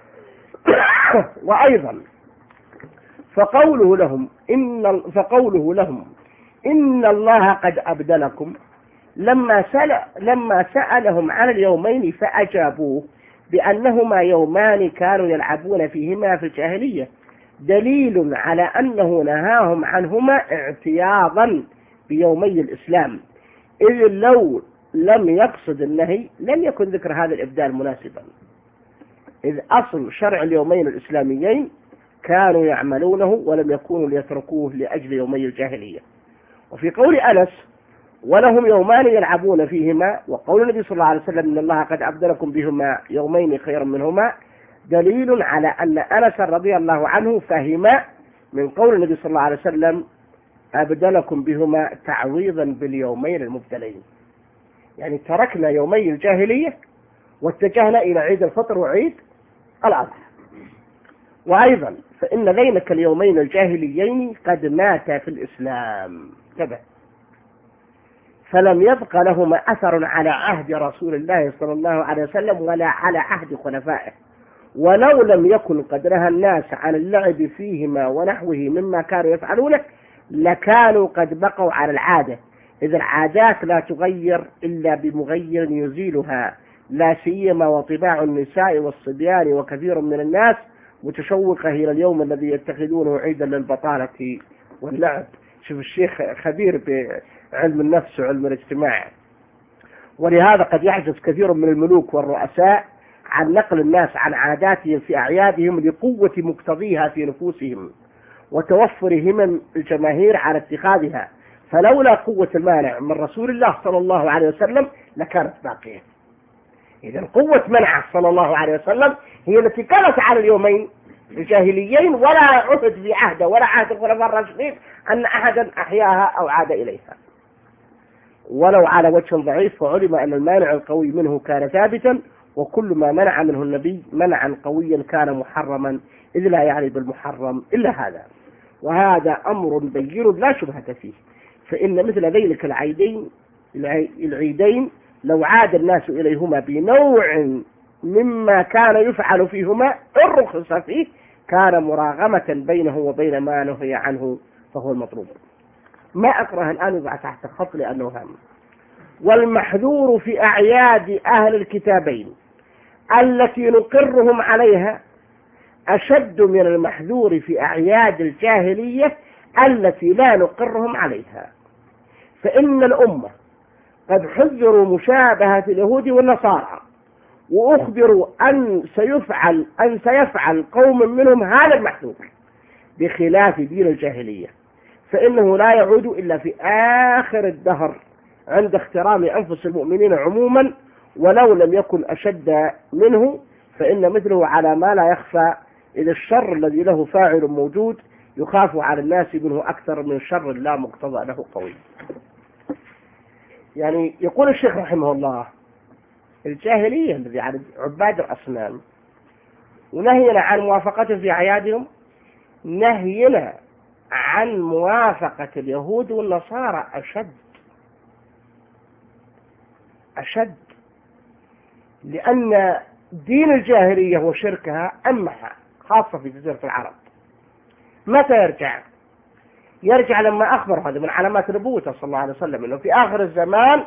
Speaker 1: وأيضا فقوله لهم إن فقوله لهم إن الله قد أبدلكم لما سأل لما سألهم عن اليومين فأجابوه بأنهما يومان كانوا يلعبون فيهما في الجاهلية، دليل على أنه نهاهم عنهما اعتياضا بيومي الإسلام، إذ لو لم يقصد النهي لم يكن ذكر هذا الإبدال مناسبا، إذ أصل شرع اليومين الإسلاميين كانوا يعملونه ولم يكونوا ليتركوه لأجل يومي الجاهلية. وفي قول أنس ولهم يومان يلعبون فيهما، وقول النبي صلى الله عليه وسلم إن الله قد أبدلكم بهما يومين خيرا منهما، دليل على أن أنس رضي الله عنه فهم من قول النبي صلى الله عليه وسلم أبدلكم بهما تعويضا باليومين المبتلين، يعني تركنا يومي الجاهلية واتجهنا إلى عيد الفطر وعيد الأضحى. وأيضا فإن ذينك اليومين الجاهليين قد ماتا في الإسلام تبع، فلم يبق لهما أثر على عهد رسول الله صلى الله عليه وسلم ولا على عهد خلفائه، ولو لم يكن قد نهى الناس عن اللعب فيهما ونحوه مما كانوا يفعلونه لكانوا قد بقوا على العادة، إذ العادات لا تغير إلا بمغير يزيلها، لا سيما وطباع النساء والصبيان وكثير من الناس متشوقة إلى اليوم الذي يتخذونه عيدا للبطالة واللعب. شوف الشيخ خبير بعلم النفس وعلم الاجتماع. ولهذا قد يعجز كثير من الملوك والرؤساء عن نقل الناس عن عاداتهم في أعيادهم لقوة مقتضيها في نفوسهم وتوفر همم الجماهير على اتخاذها، فلولا قوة المانع من رسول الله صلى الله عليه وسلم لكانت باقية. إذن قوة منعه صلى الله عليه وسلم هي التي كانت على اليومين الجاهليين، ولا عهد في عهده ولا عهد الخلفاء الراشدين أن أحدا أحياها أو عاد إليها، ولو على وجه ضعيف، فعلم أن المانع القوي منه كان ثابتا، وكل ما منع منه النبي منعا قويا كان محرما، إذ لا يعني بالمحرم إلا هذا. وهذا أمر بين لا شبهة فيه، فإن مثل ذلك العيدين العيدين لو عاد الناس إليهما بنوع مما كان يفعل فيهما الرخص فيه كان مراغمة بينه وبين ما نهي عنه، فهو المطلوب. ما أكره الآن يضع تحت خط لأنه هام. والمحذور في أعياد أهل الكتابين التي نقرهم عليها أشد من المحذور في أعياد الجاهلية التي لا نقرهم عليها، فإن الأمة قد حذروا مشابهة اليهود والنصارى، وأخبروا أن سيفعل أن سيفعل قوم منهم هذا المحذور بخلاف دين الجاهلية، فإنه لا يعود إلا في آخر الدهر عند اخترام أنفس المؤمنين عموما، ولو لم يكن أشد منه فإن مثله على ما لا يخفى، إذا الشر الذي له فاعل موجود يخاف على الناس منه أكثر من شر لا مقتضى له قوي. يعني يقول الشيخ رحمه الله الجاهلية الذي على عباد الأصنام ونهينا عن موافقته في أعيادهم نهينا عن موافقة اليهود والنصارى أشد أشد، لأن دين الجاهلية وشركها أمها خاصة في جزيرة العرب. متى يرجع؟ يرجع لما أخبر، هذا من علامات نبوته صلى الله عليه وسلم، أنه في آخر الزمان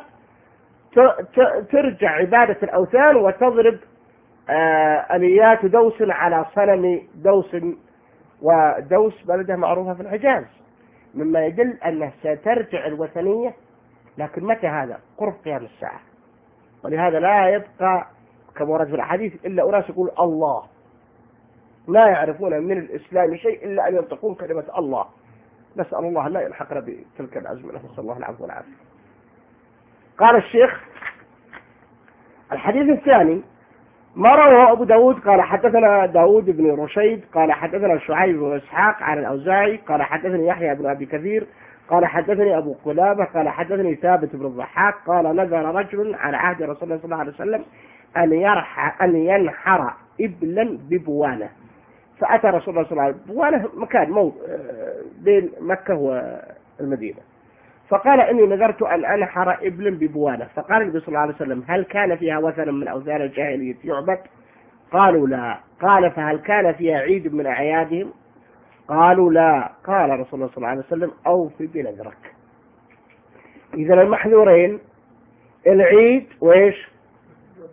Speaker 1: ترجع عبادة الأوثان وتضرب آليات دوس على صنم دوس، ودوس بلدها معروفة في الحجاز، مما يدل أنه سترجع الوثنية. لكن متى هذا؟ قرب قيام الساعة. ولهذا لا يبقى كما ورد في الحديث إلا أناس يقول الله، لا يعرفون من الإسلام شيء إلا أن ينطقون كلمة الله. نسأل الله لا يلحقنا بتلك الأزمنة، نسأل الله العفو والعافية. قال الشيخ الحديث الثاني ما رواه أبو داود قال حدثنا داود بن رشيد قال حدثنا شعيب بن إسحاق عن الأوزاعي قال حدثني يحيى بن أبي كثير قال حدثني أبو قلابة قال حدثني ثابت بن الضحاك قال نذر رجل على عهد رسول الله صلى الله عليه وسلم أن يرح أن ينحر إبلا ببوانة، فأتى رسول الله صلى الله عليه وسلم، بوانة مكان موضع بين مكة والمدينة، فقال إني نذرت أن أنحر إبلا ببوانة، فقال النبي صلى الله عليه وسلم هل كان فيها وثن من أوثان الجاهلية يعبد؟ قالوا لا. قال فهل كان فيها عيد من أعيادهم؟ قالوا لا. قال رسول الله صلى الله عليه وسلم أوفي بنذرك. إذن المحذورين العيد وإيش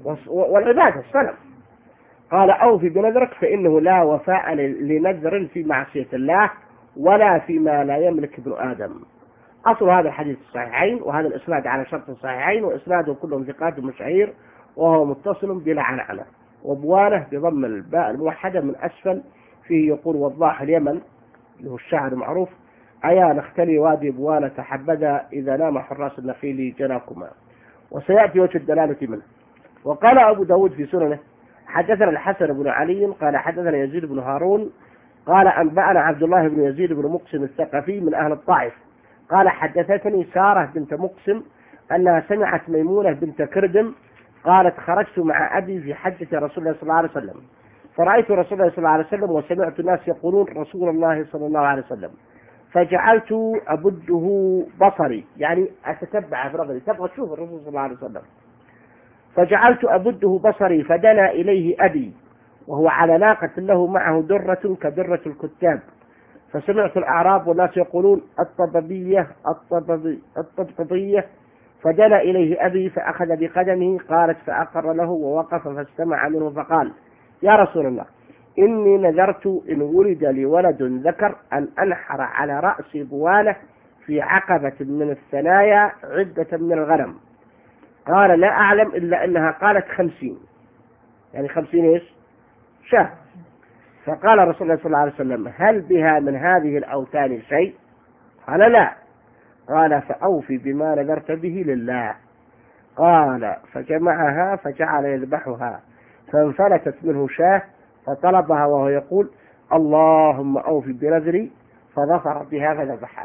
Speaker 1: والعبادة الصنم. قال أوفي بنذرك فإنه لا وفاء لنذر في معصية الله ولا فيما لا يملك ابن آدم. أصل هذا الحديث الصحيحين، وهذا الإسناد على شرط الصحيحين، وإسناده كلهم ثقات مشاهير، وهو متصل بلا عنعنة. وبوانه بضم الباء الموحدة من أسفل فيه يقول وضاح اليمن اللي هو الشاعر المعروف أيا نختلي وادي بوانة تحبذا إذا نام حراس النخيل جناكما. وسيأتي وجه الدلالة منه. وقال أبو داود في سننه حدثنا الحسن بن علي قال حدثنا يزيد بن هارون قال أنبأنا عبد الله بن يزيد بن مقسم الثقفي من أهل الطائف قال حدثتني سارة بنت مقسم أنها سمعت ميمونة بنت كردم قالت خرجت مع أبي في حجة رسول الله صلى الله عليه وسلم فرأيت رسول الله صلى الله عليه وسلم وسمعت الناس يقولون رسول الله صلى الله عليه وسلم فجعلت أبده بصري، يعني أتتبع في نظري تبغى تشوف الرسول صلى الله عليه وسلم، فجعلت أبده بصري فدنا إليه أبي وهو على ناقة له معه درة كدرة الكتاب، فسمعت الأعراب والناس يقولون الطببية الطببي الطبطبية، فدنا إليه أبي فأخذ بقدمه قالت فأقر له ووقف فاستمع منه فقال يا رسول الله إني نذرت إن ولد لي ولد ذكر أن أنحر على رأس بوانة في عقبة من الثنايا عدة من الغنم. قال لا أعلم إلا أنها قالت خمسين، يعني خمسين إيش شهر. فقال رسول الله صلى الله عليه وسلم هل بها من هذه الأوثان شيء؟ قال لا. قال فأوفي بما نذرت به لله. قال فجمعها فجعل يذبحها فانفلتت منه شاه فطلبها وهو يقول اللهم أوفي بنذري فظفر بها فذبحها.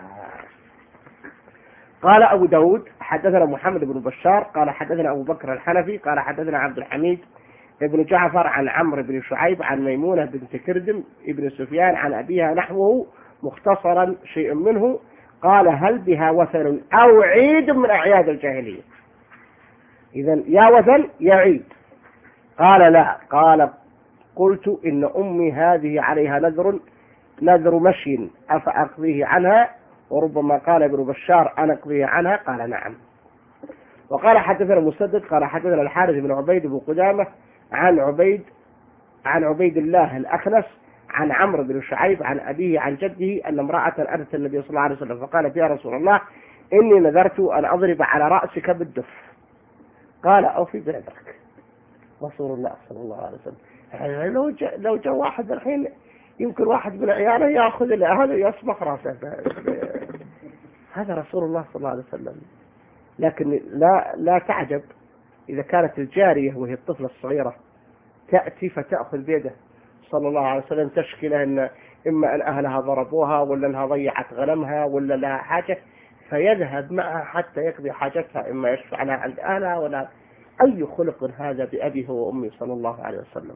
Speaker 1: قال أبو داود حدثنا محمد بن بشار قال حدثنا أبو بكر الحنفي قال حدثنا عبد الحميد ابن جعفر عن عمرو بن شعيب عن ميمونة بنت كردم ابن سفيان عن أبيها نحوه مختصرا شيء منه. قال هل بها وثن أو عيد من أعياد الجاهلية؟ إذن يا وثن يا عيد. قال لا. قال قلت إن أمي هذه عليها نذر نذر مشي أفأقضيه عنها؟ وربما قال ابن بشار أنا أقضيه عنها. قال نعم. وقال حدثنا مسدد قال حدثنا الحارث بن عبيد بن قدامة عن عبيد عن عبيد الله الأخنس عن عمرو بن شعيب عن أبيه عن جده أن امرأة أتت النبي صلى الله عليه وسلم فقالت يا رسول الله إني نذرت أن أضرب على رأسك بالدف. قال أوفي بنذرك. رسول الله صلى الله عليه وسلم يعني لو جاء لو جاء واحد الحين يمكن واحد من عياله يأخذ هذا يصبغ رأسه. هذا رسول الله صلى الله عليه وسلم. لكن لا لا تعجب إذا كانت الجارية وهي الطفلة الصغيرة تأتي فتأخذ بيده صلى الله عليه وسلم تشكي له إن إما أن أهلها ضربوها ولا أنها ضيعت غنمها ولا لها حاجة فيذهب معها حتى يقضي حاجتها إما يشفع لها عند أهلها ولا. أي خلق هذا بأبيه وأمي صلى الله عليه وسلم.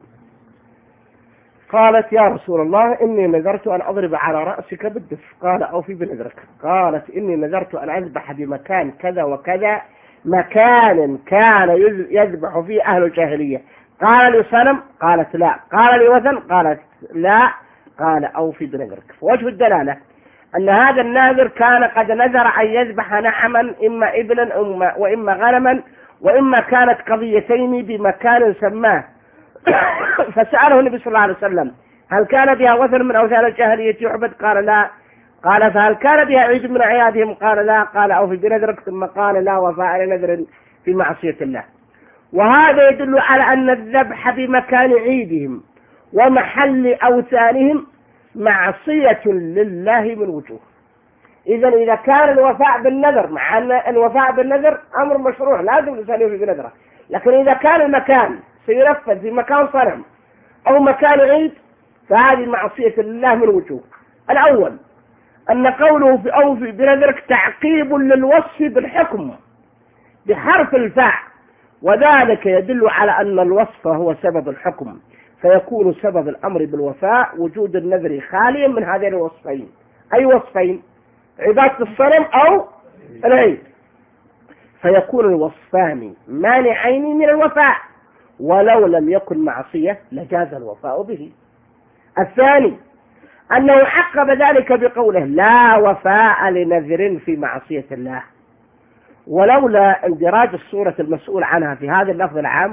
Speaker 1: قالت يا رسول الله إني نذرت أن أضرب على رأسك بالدف. قال أوفي بنذرك. قالت إني نذرت أن أذبح بمكان كذا وكذا مكان كان يذبح فيه أهل الجاهلية. قال لي صنم؟ قالت لا. قال لي وثن؟ قالت لا. قال أوفي بنذرك. وجه الدلالة أن هذا الناذر كان قد نذر أن يذبح نعما إما إبلا وإما غنما وإما كانت قضيتين بمكان سماه. فسأله النبي صلى الله عليه وسلم هل كان بها وثن من أوثان الجاهلية يعبد؟ قال لا. قال فهل كان بها عيد من أعيادهم؟ قال لا. قال أوفي بنذرك. ثم قال لا وفاء لنذر في معصية الله. وهذا يدل على أن الذبح بمكان عيدهم ومحل أوثانهم معصية لله من وجوه. إذا إذا كان الوفاء بالنذر مع أن الوفاء بالنذر أمر مشروع لازم الإنسان يوفي بنذره، لكن إذا كان المكان سينفذ في مكان صنم أو مكان عيد فهذه معصية لله من وجوه. الأول أن قوله في أوفي بنذرك تعقيب للوصف بالحكم بحرف الفاء، وذلك يدل على أن الوصف هو سبب الحكم، فيكون سبب الأمر بالوفاء وجود النذر خاليا من هذين الوصفين. أي وصفين؟ عبادة الصنم أو العيد، فيكون الوصفان مانعين من الوفاء، ولو لم يكن معصية لجاز الوفاء به. الثاني أنه عقب ذلك بقوله لا وفاء لنذر في معصية الله، ولولا اندراج الصورة المسؤول عنها في هذا اللفظ العام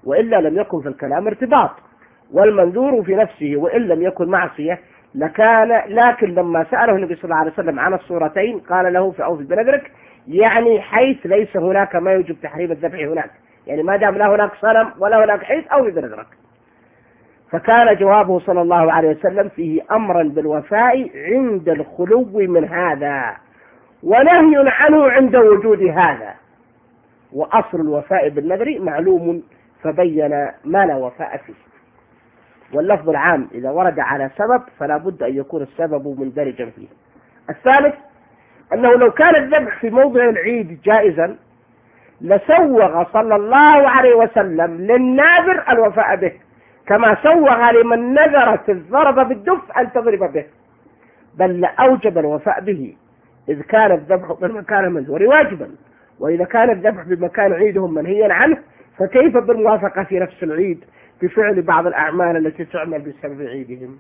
Speaker 1: وإلا لم يكن في الكلام ارتباط، والمنذور في نفسه وإن لم يكن معصية لكان. لكن لما سأله النبي صلى الله عليه وسلم عن الصورتين قال له في أوفي بنذرك، يعني حيث ليس هناك ما يوجب تحريم الذبح هناك، يعني ما دام لا هناك صنم ولا هناك حيث أوفي بنذرك. فكان جوابه صلى الله عليه وسلم فيه أمرا بالوفاء عند الخلو من هذا، ونهي عنه عند وجود هذا. وأصل الوفاء بالنذر معلوم فبين ما لا وفاء فيه. واللفظ العام إذا ورد على سبب فلا بد أن يكون السبب مندرجا فيه. الثالث أنه لو كان الذبح في موضع العيد جائزا لسوغ صلى الله عليه وسلم للناذر الوفاء به، كما سوغ لمن نذرت الضرب بالدف أن تضرب به، بل لأوجب الوفاء به إذ كان الذبح بالمكان المنذور واجبا. وإذا كان الذبح بمكان عيدهم منهيا عنه فكيف بالموافقة في نفس العيد بفعل بعض الأعمال التي تعمل بسبب عيدهم؟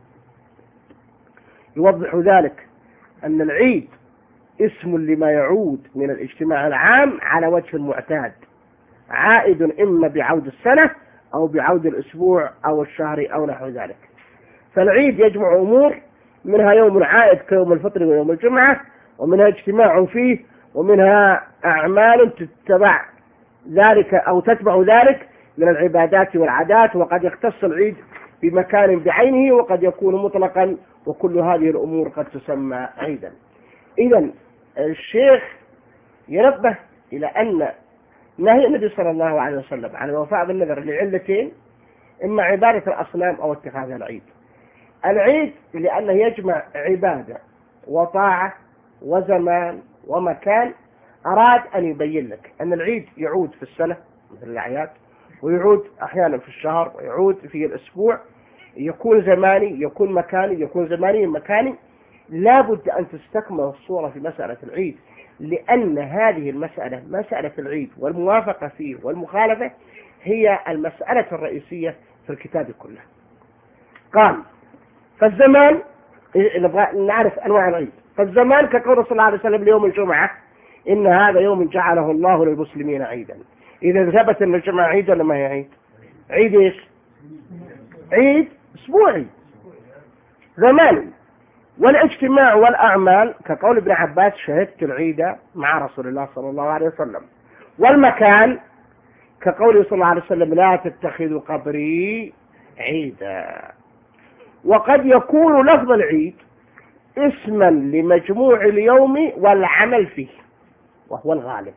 Speaker 1: يوضح ذلك أن العيد اسم لما يعود من الاجتماع العام على وجه المعتاد، عائد إما بعود السنة أو بعود الأسبوع أو الشهر أو نحو ذلك. فالعيد يجمع أمور، منها يوم عائد كيوم الفطر ويوم الجمعة، ومنها اجتماع فيه، ومنها أعمال تتبع ذلك أو تتبع ذلك من العبادات والعادات. وقد يختص العيد بمكان بعينه وقد يكون مطلقا، وكل هذه الأمور قد تسمى عيدا. إذن الشيخ ينبه إلى أن نهي النبي صلى الله عليه وسلم عن الوفاء بالنذر لعلتين: إما عبادة الأصنام أو اتخاذها العيد. العيد لأنه يجمع عبادة وطاعة وزمان ومكان. أراد أن يبين لك أن العيد يعود في السنة مثل الأعياد، ويعود أحيانا في الشهر، ويعود في الأسبوع، يكون زماني يكون مكاني يكون زماني مكاني. لا بد أن تستكمل الصورة في مسألة العيد، لأن هذه المسألة مسألة العيد والموافقة فيه والمخالفة هي المسألة الرئيسية في الكتاب كله. قال فالزمان، نبغى نعرف أنواع العيد. فالزمان كقول صلى الله عليه وسلم ليوم الجمعة: إن هذا يوم جعله الله للمسلمين عيدا. إذا ثبت أن الجمعة عيد ولا ما هي عيد؟ عيد إيش؟ عيد أسبوعي زماني. والاجتماع والأعمال كقول ابن عباس: شهدت العيد مع رسول الله صلى الله عليه وسلم. والمكان كقول صلى الله عليه وسلم: لا تتخذوا قبري عيدا. وقد يكون لفظ العيد اسما لمجموع اليوم والعمل فيه وهو الغالب.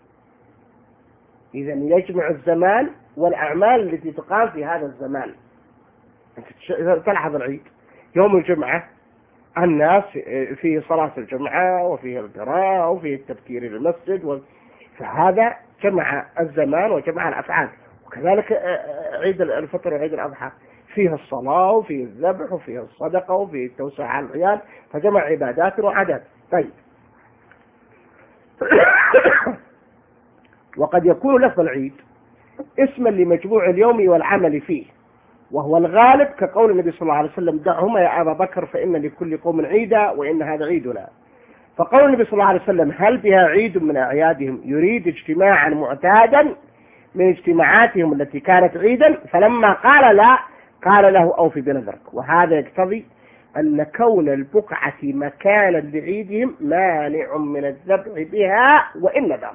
Speaker 1: إذا يجمع الزمان والأعمال التي تقام في هذا الزمان. تلاحظ العيد يوم الجمعة الناس فيه صلاة الجمعة وفيه القراءة وفيه التبكير للمسجد، فهذا جمع الزمان وجمع الأفعال. وكذلك عيد الفطر وعيد الأضحى فيه الصلاة وفيه الذبح وفيه الصدقة وفيه التوسع على العيال، فجمع عبادات وعادات. طيب وقد يكون لفظ العيد اسما لمجموع اليوم والعمل فيه وهو الغالب، كقول النبي صلى الله عليه وسلم: دعهما يا أبا بكر فإن لكل قوم عيدا وإن هذا عيدنا. فقول النبي صلى الله عليه وسلم: هل بها عيد من أعيادهم؟ يريد اجتماعا معتادا من اجتماعاتهم التي كانت عيدا. فلما قال لا قال له: أوفي بنذرك. وهذا يقتضي أن كون البقعة مكانا لعيدهم مانع من الذبح بها وإن نذر،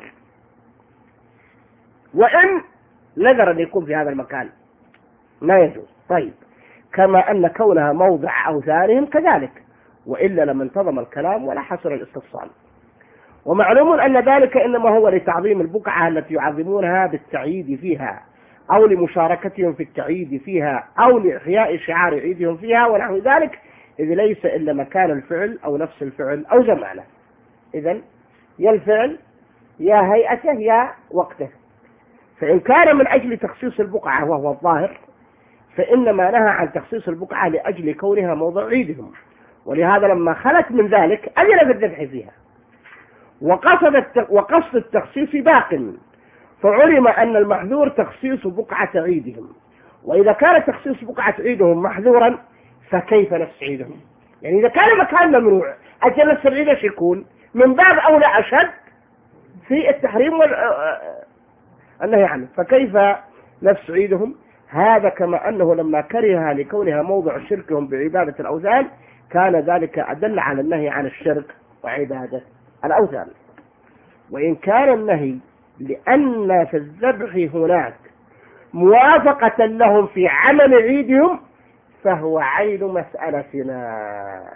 Speaker 1: وإن نذر أن يكون في هذا المكان ما يجوز. طيب كما أن كونها موضع أوثانهم كذلك، وإلا لم انتظم الكلام ولا حصل الاستفصال. ومعلوم أن ذلك إنما هو لتعظيم البقعة التي يعظمونها بالتعييد فيها، أو لمشاركتهم في التعييد فيها، أو لإحياء شعار عيدهم فيها ونحو ذلك، إذ ليس إلا مكان الفعل أو نفس الفعل أو زمانه. إذن يا الفعل يا هيئته يا وقته. فإن كان من أجل تخصيص البقعة وهو الظاهر فإنما نهى عن تخصيص البقعة لأجل كونها موضع عيدهم، ولهذا لما خلت من ذلك أذن بالذبح فيها. وقصد وقصد التخصيص باق، فعلم أن المحذور تخصيص بقعة عيدهم. وإذا كان تخصيص بقعة عيدهم محذورا فكيف نفس عيدهم؟ يعني إذا كان مكان ممنوع أجل نفس العيد ايش يكون؟ من باب أولى أشد في التحريم والنهي عنه. فكيف نفس عيدهم، هذا كما أنه لما كرهها لكونها موضع شركهم بعبادة الأوثان كان ذلك أدل على النهي عن الشرك وعبادة الأوثان. وإن كان النهي لأن في الذبح هناك موافقة لهم في عمل عيدهم فهو عين مسألتنا.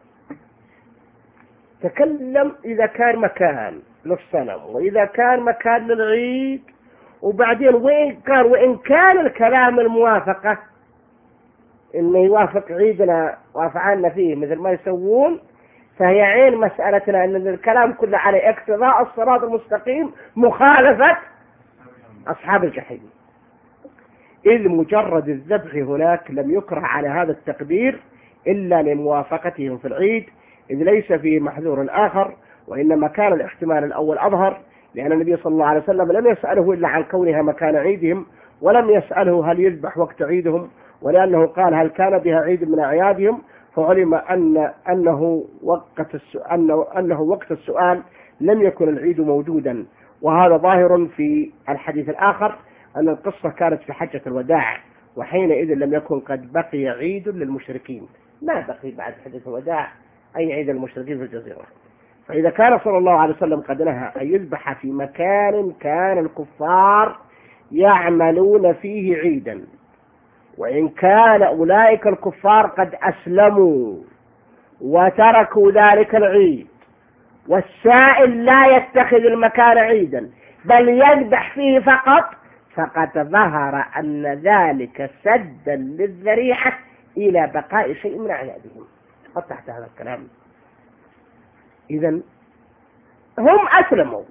Speaker 1: تكلم إذا كان مكان للصنم وإذا كان مكان للعيد، وبعدين وإن كان وإن كان الكلام الموافقة إنه يوافق عيدنا وافعالنا فيه مثل ما يسوون، فهي عين مسألتنا أن الكلام كله على اقتضاء الصراط المستقيم مخالفة أصحاب الجحيم، إذ مجرد الذبح هناك لم يكره على هذا التقدير إلا لموافقتهم في العيد، إذ ليس فيه محذور آخر، وإنما كان الاحتمال الأول أظهر، لأن النبي صلى الله عليه وسلم لم يسأله إلا عن كونها مكان عيدهم، ولم يسأله هل يذبح وقت عيدهم، ولأنه قال هل كان بها عيد من أعيادهم، فعلم أن أنه وقت أنه أنه وقت السؤال لم يكن العيد موجودا. وهذا ظاهر في الحديث الآخر أن القصة كانت في حجة الوداع، وحينئذ لم يكن قد بقي عيد للمشركين، ما بقي بعد حجة الوداع أي عيد المشركين في الجزيرة. فإذا كان صلى الله عليه وسلم قد نهى أن يذبح في مكان كان الكفار يعملون فيه عيدا، وإن كان أولئك الكفار قد أسلموا وتركوا ذلك العيد، والسائل لا يتخذ المكان عيدا بل يذبح فيه فقط، فقد ظهر أن ذلك سدا للذريعة إلى بقاء شيء من أعيادهم. خط تحت هذا الكلام. إذن هم أسلموا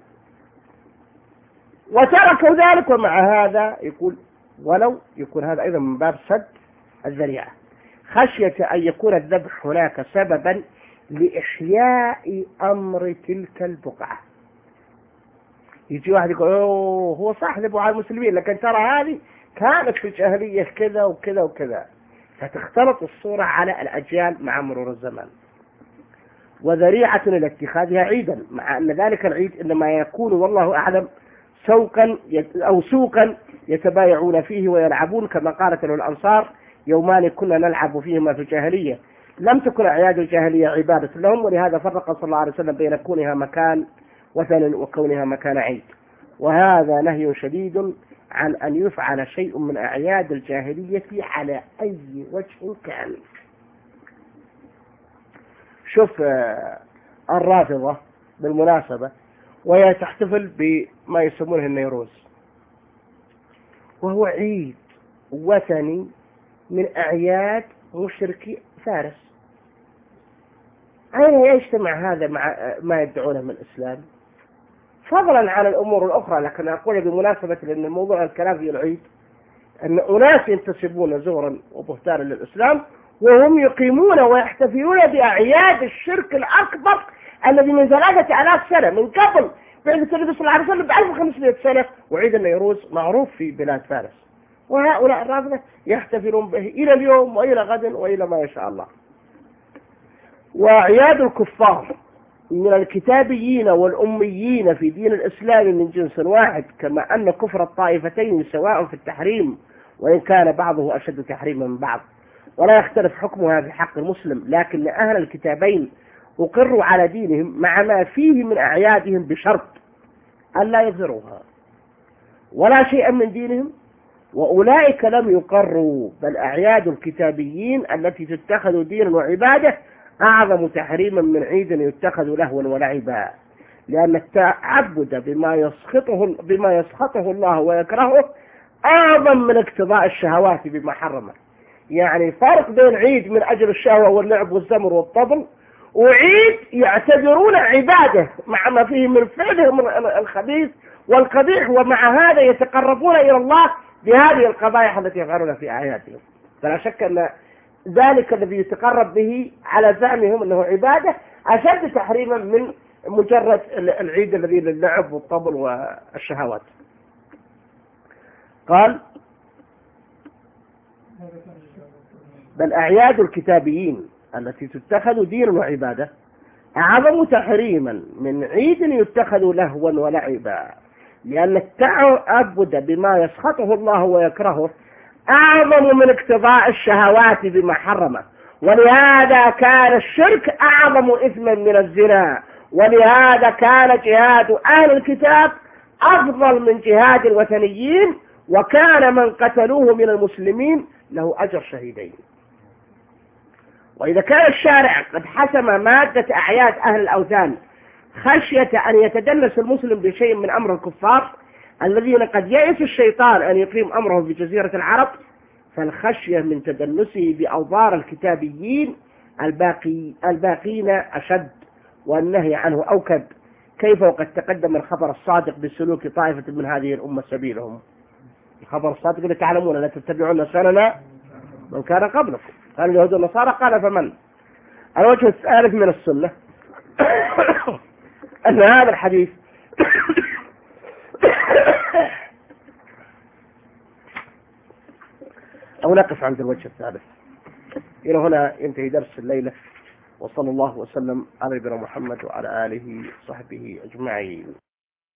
Speaker 1: وتركوا ذلك، ومع هذا يقول ولو يكون هذا أيضا من باب سد الذريعة، خشية أن يكون الذبح هناك سببا لإحياء أمر تلك البقعة. يجي واحد يقول أوه هو صح ذبحوا على المسلمين، لكن ترى هذه كانت في الجاهلية كذا وكذا وكذا، فتختلط الصورة على الأجيال مع مرور الزمان، وذريعة إلى اتخاذها عيدا، مع أن ذلك العيد إنما يكون والله أعلم سوقا أو سوقا يتبايعون فيه ويلعبون، كما قالت له الأنصار يومان كنا نلعب فيهما في الجاهلية. لم تكن أعياد الجاهلية عبادة لهم، ولهذا فرق صلى الله عليه وسلم بين كونها مكان وثن وكونها مكان عيد. وهذا نهي شديد عن أن يفعل شيء من أعياد الجاهلية على أي وجه كان. شوف الرافضة بالمناسبة وهي تحتفل بما يسمونه النيروز، وهو عيد وثني من أعياد مشركي فارس. أين يجتمع هذا مع ما يدعونه من الإسلام؟ فضلا عن الأمور الأخرى، لكن أقول بمناسبة لأن الموضوع الكلام في العيد أن أناس ينتسبون زورا وبهتانا للإسلام وهم يقيمون ويحتفلون بأعياد الشرك الأكبر الذي من ثلاثة آلاف سنة من قبل بعثة النبي صلى الله عليه وسلم بألف وخمسمائة سنة. وعيد النيروز معروف في بلاد فارس، وهؤلاء الرافضة يحتفلون به إلى اليوم وإلى غد وإلى ما يشاء الله. وأعياد الكفار من الكتابيين والأميين في دين الإسلام من جنس واحد، كما أن كفر الطائفتين سواء في التحريم وإن كان بعضه أشد تحريما من بعض، ولا يختلف حكمها في حق المسلم، لكن أهل الكتابين أقروا على دينهم مع ما فيه من أعيادهم بشرط ألا يظهروها ولا شيئا من دينهم، وأولئك لم يقروا، بل أعياد الكتابيين التي تتخذ دينا وعبادة أعظم تحريما من عيد يتخذ لهوا ولعبا، لأن التعبد بما يسخطه بما يسخطه الله ويكرهه أعظم من اقتضاء الشهوات بما حرمه. يعني فرق بين عيد من أجل الشهوة واللعب والزمر والطبل، وعيد يعتبرون عبادة مع ما فيه من فعلهم الخبيث والقبيح، ومع هذا يتقربون إلى الله بهذه القبائح التي يفعلونها في أعيادهم. فلا شك أن ذلك الذي يتقرب به على زعمهم أنه عبادة أشد تحريما من مجرد العيد الذي للعب والطبل والشهوات. قال بل أعياد الكتابيين التي تتخذ دينا وعبادة أعظم تحريما من عيد يتخذ لهوا ولعبا، لأن التعبد بما يسخطه الله ويكرهه أعظم من اقتضاء الشهوات بما حرمه، ولهذا كان الشرك أعظم إثما من الزنا، ولهذا كان جهاد أهل الكتاب أفضل من جهاد الوثنيين، وكان من قتلوه من المسلمين له أجر شهيدين. وإذا كان الشارع قد حسم مادة أعياد أهل الأوثان خشية أن يتدنس المسلم بشيء من أمر الكفار الذين قد يئس الشيطان أن يقيم أمره في جزيرة العرب، فالخشية من تدنسه بأوضار الكتابيين الباقي الباقين أشد، والنهي عنه أوكد. كيف وقد تقدم الخبر الصادق بسلوك طائفة من هذه الأمة سبيلهم؟ الخبر الصادق اللي تعلمون لا تتبعون سننا من كان قبلكم، قال اليهود والنصارى، قال فمن. الوجه الثالث من السنة أن هذا الحديث أو نقف عند الوجه الثالث. إلى هنا ينتهي درس الليلة، وصلى الله وسلم على نبينا محمد وعلى آله وصحبه أجمعين.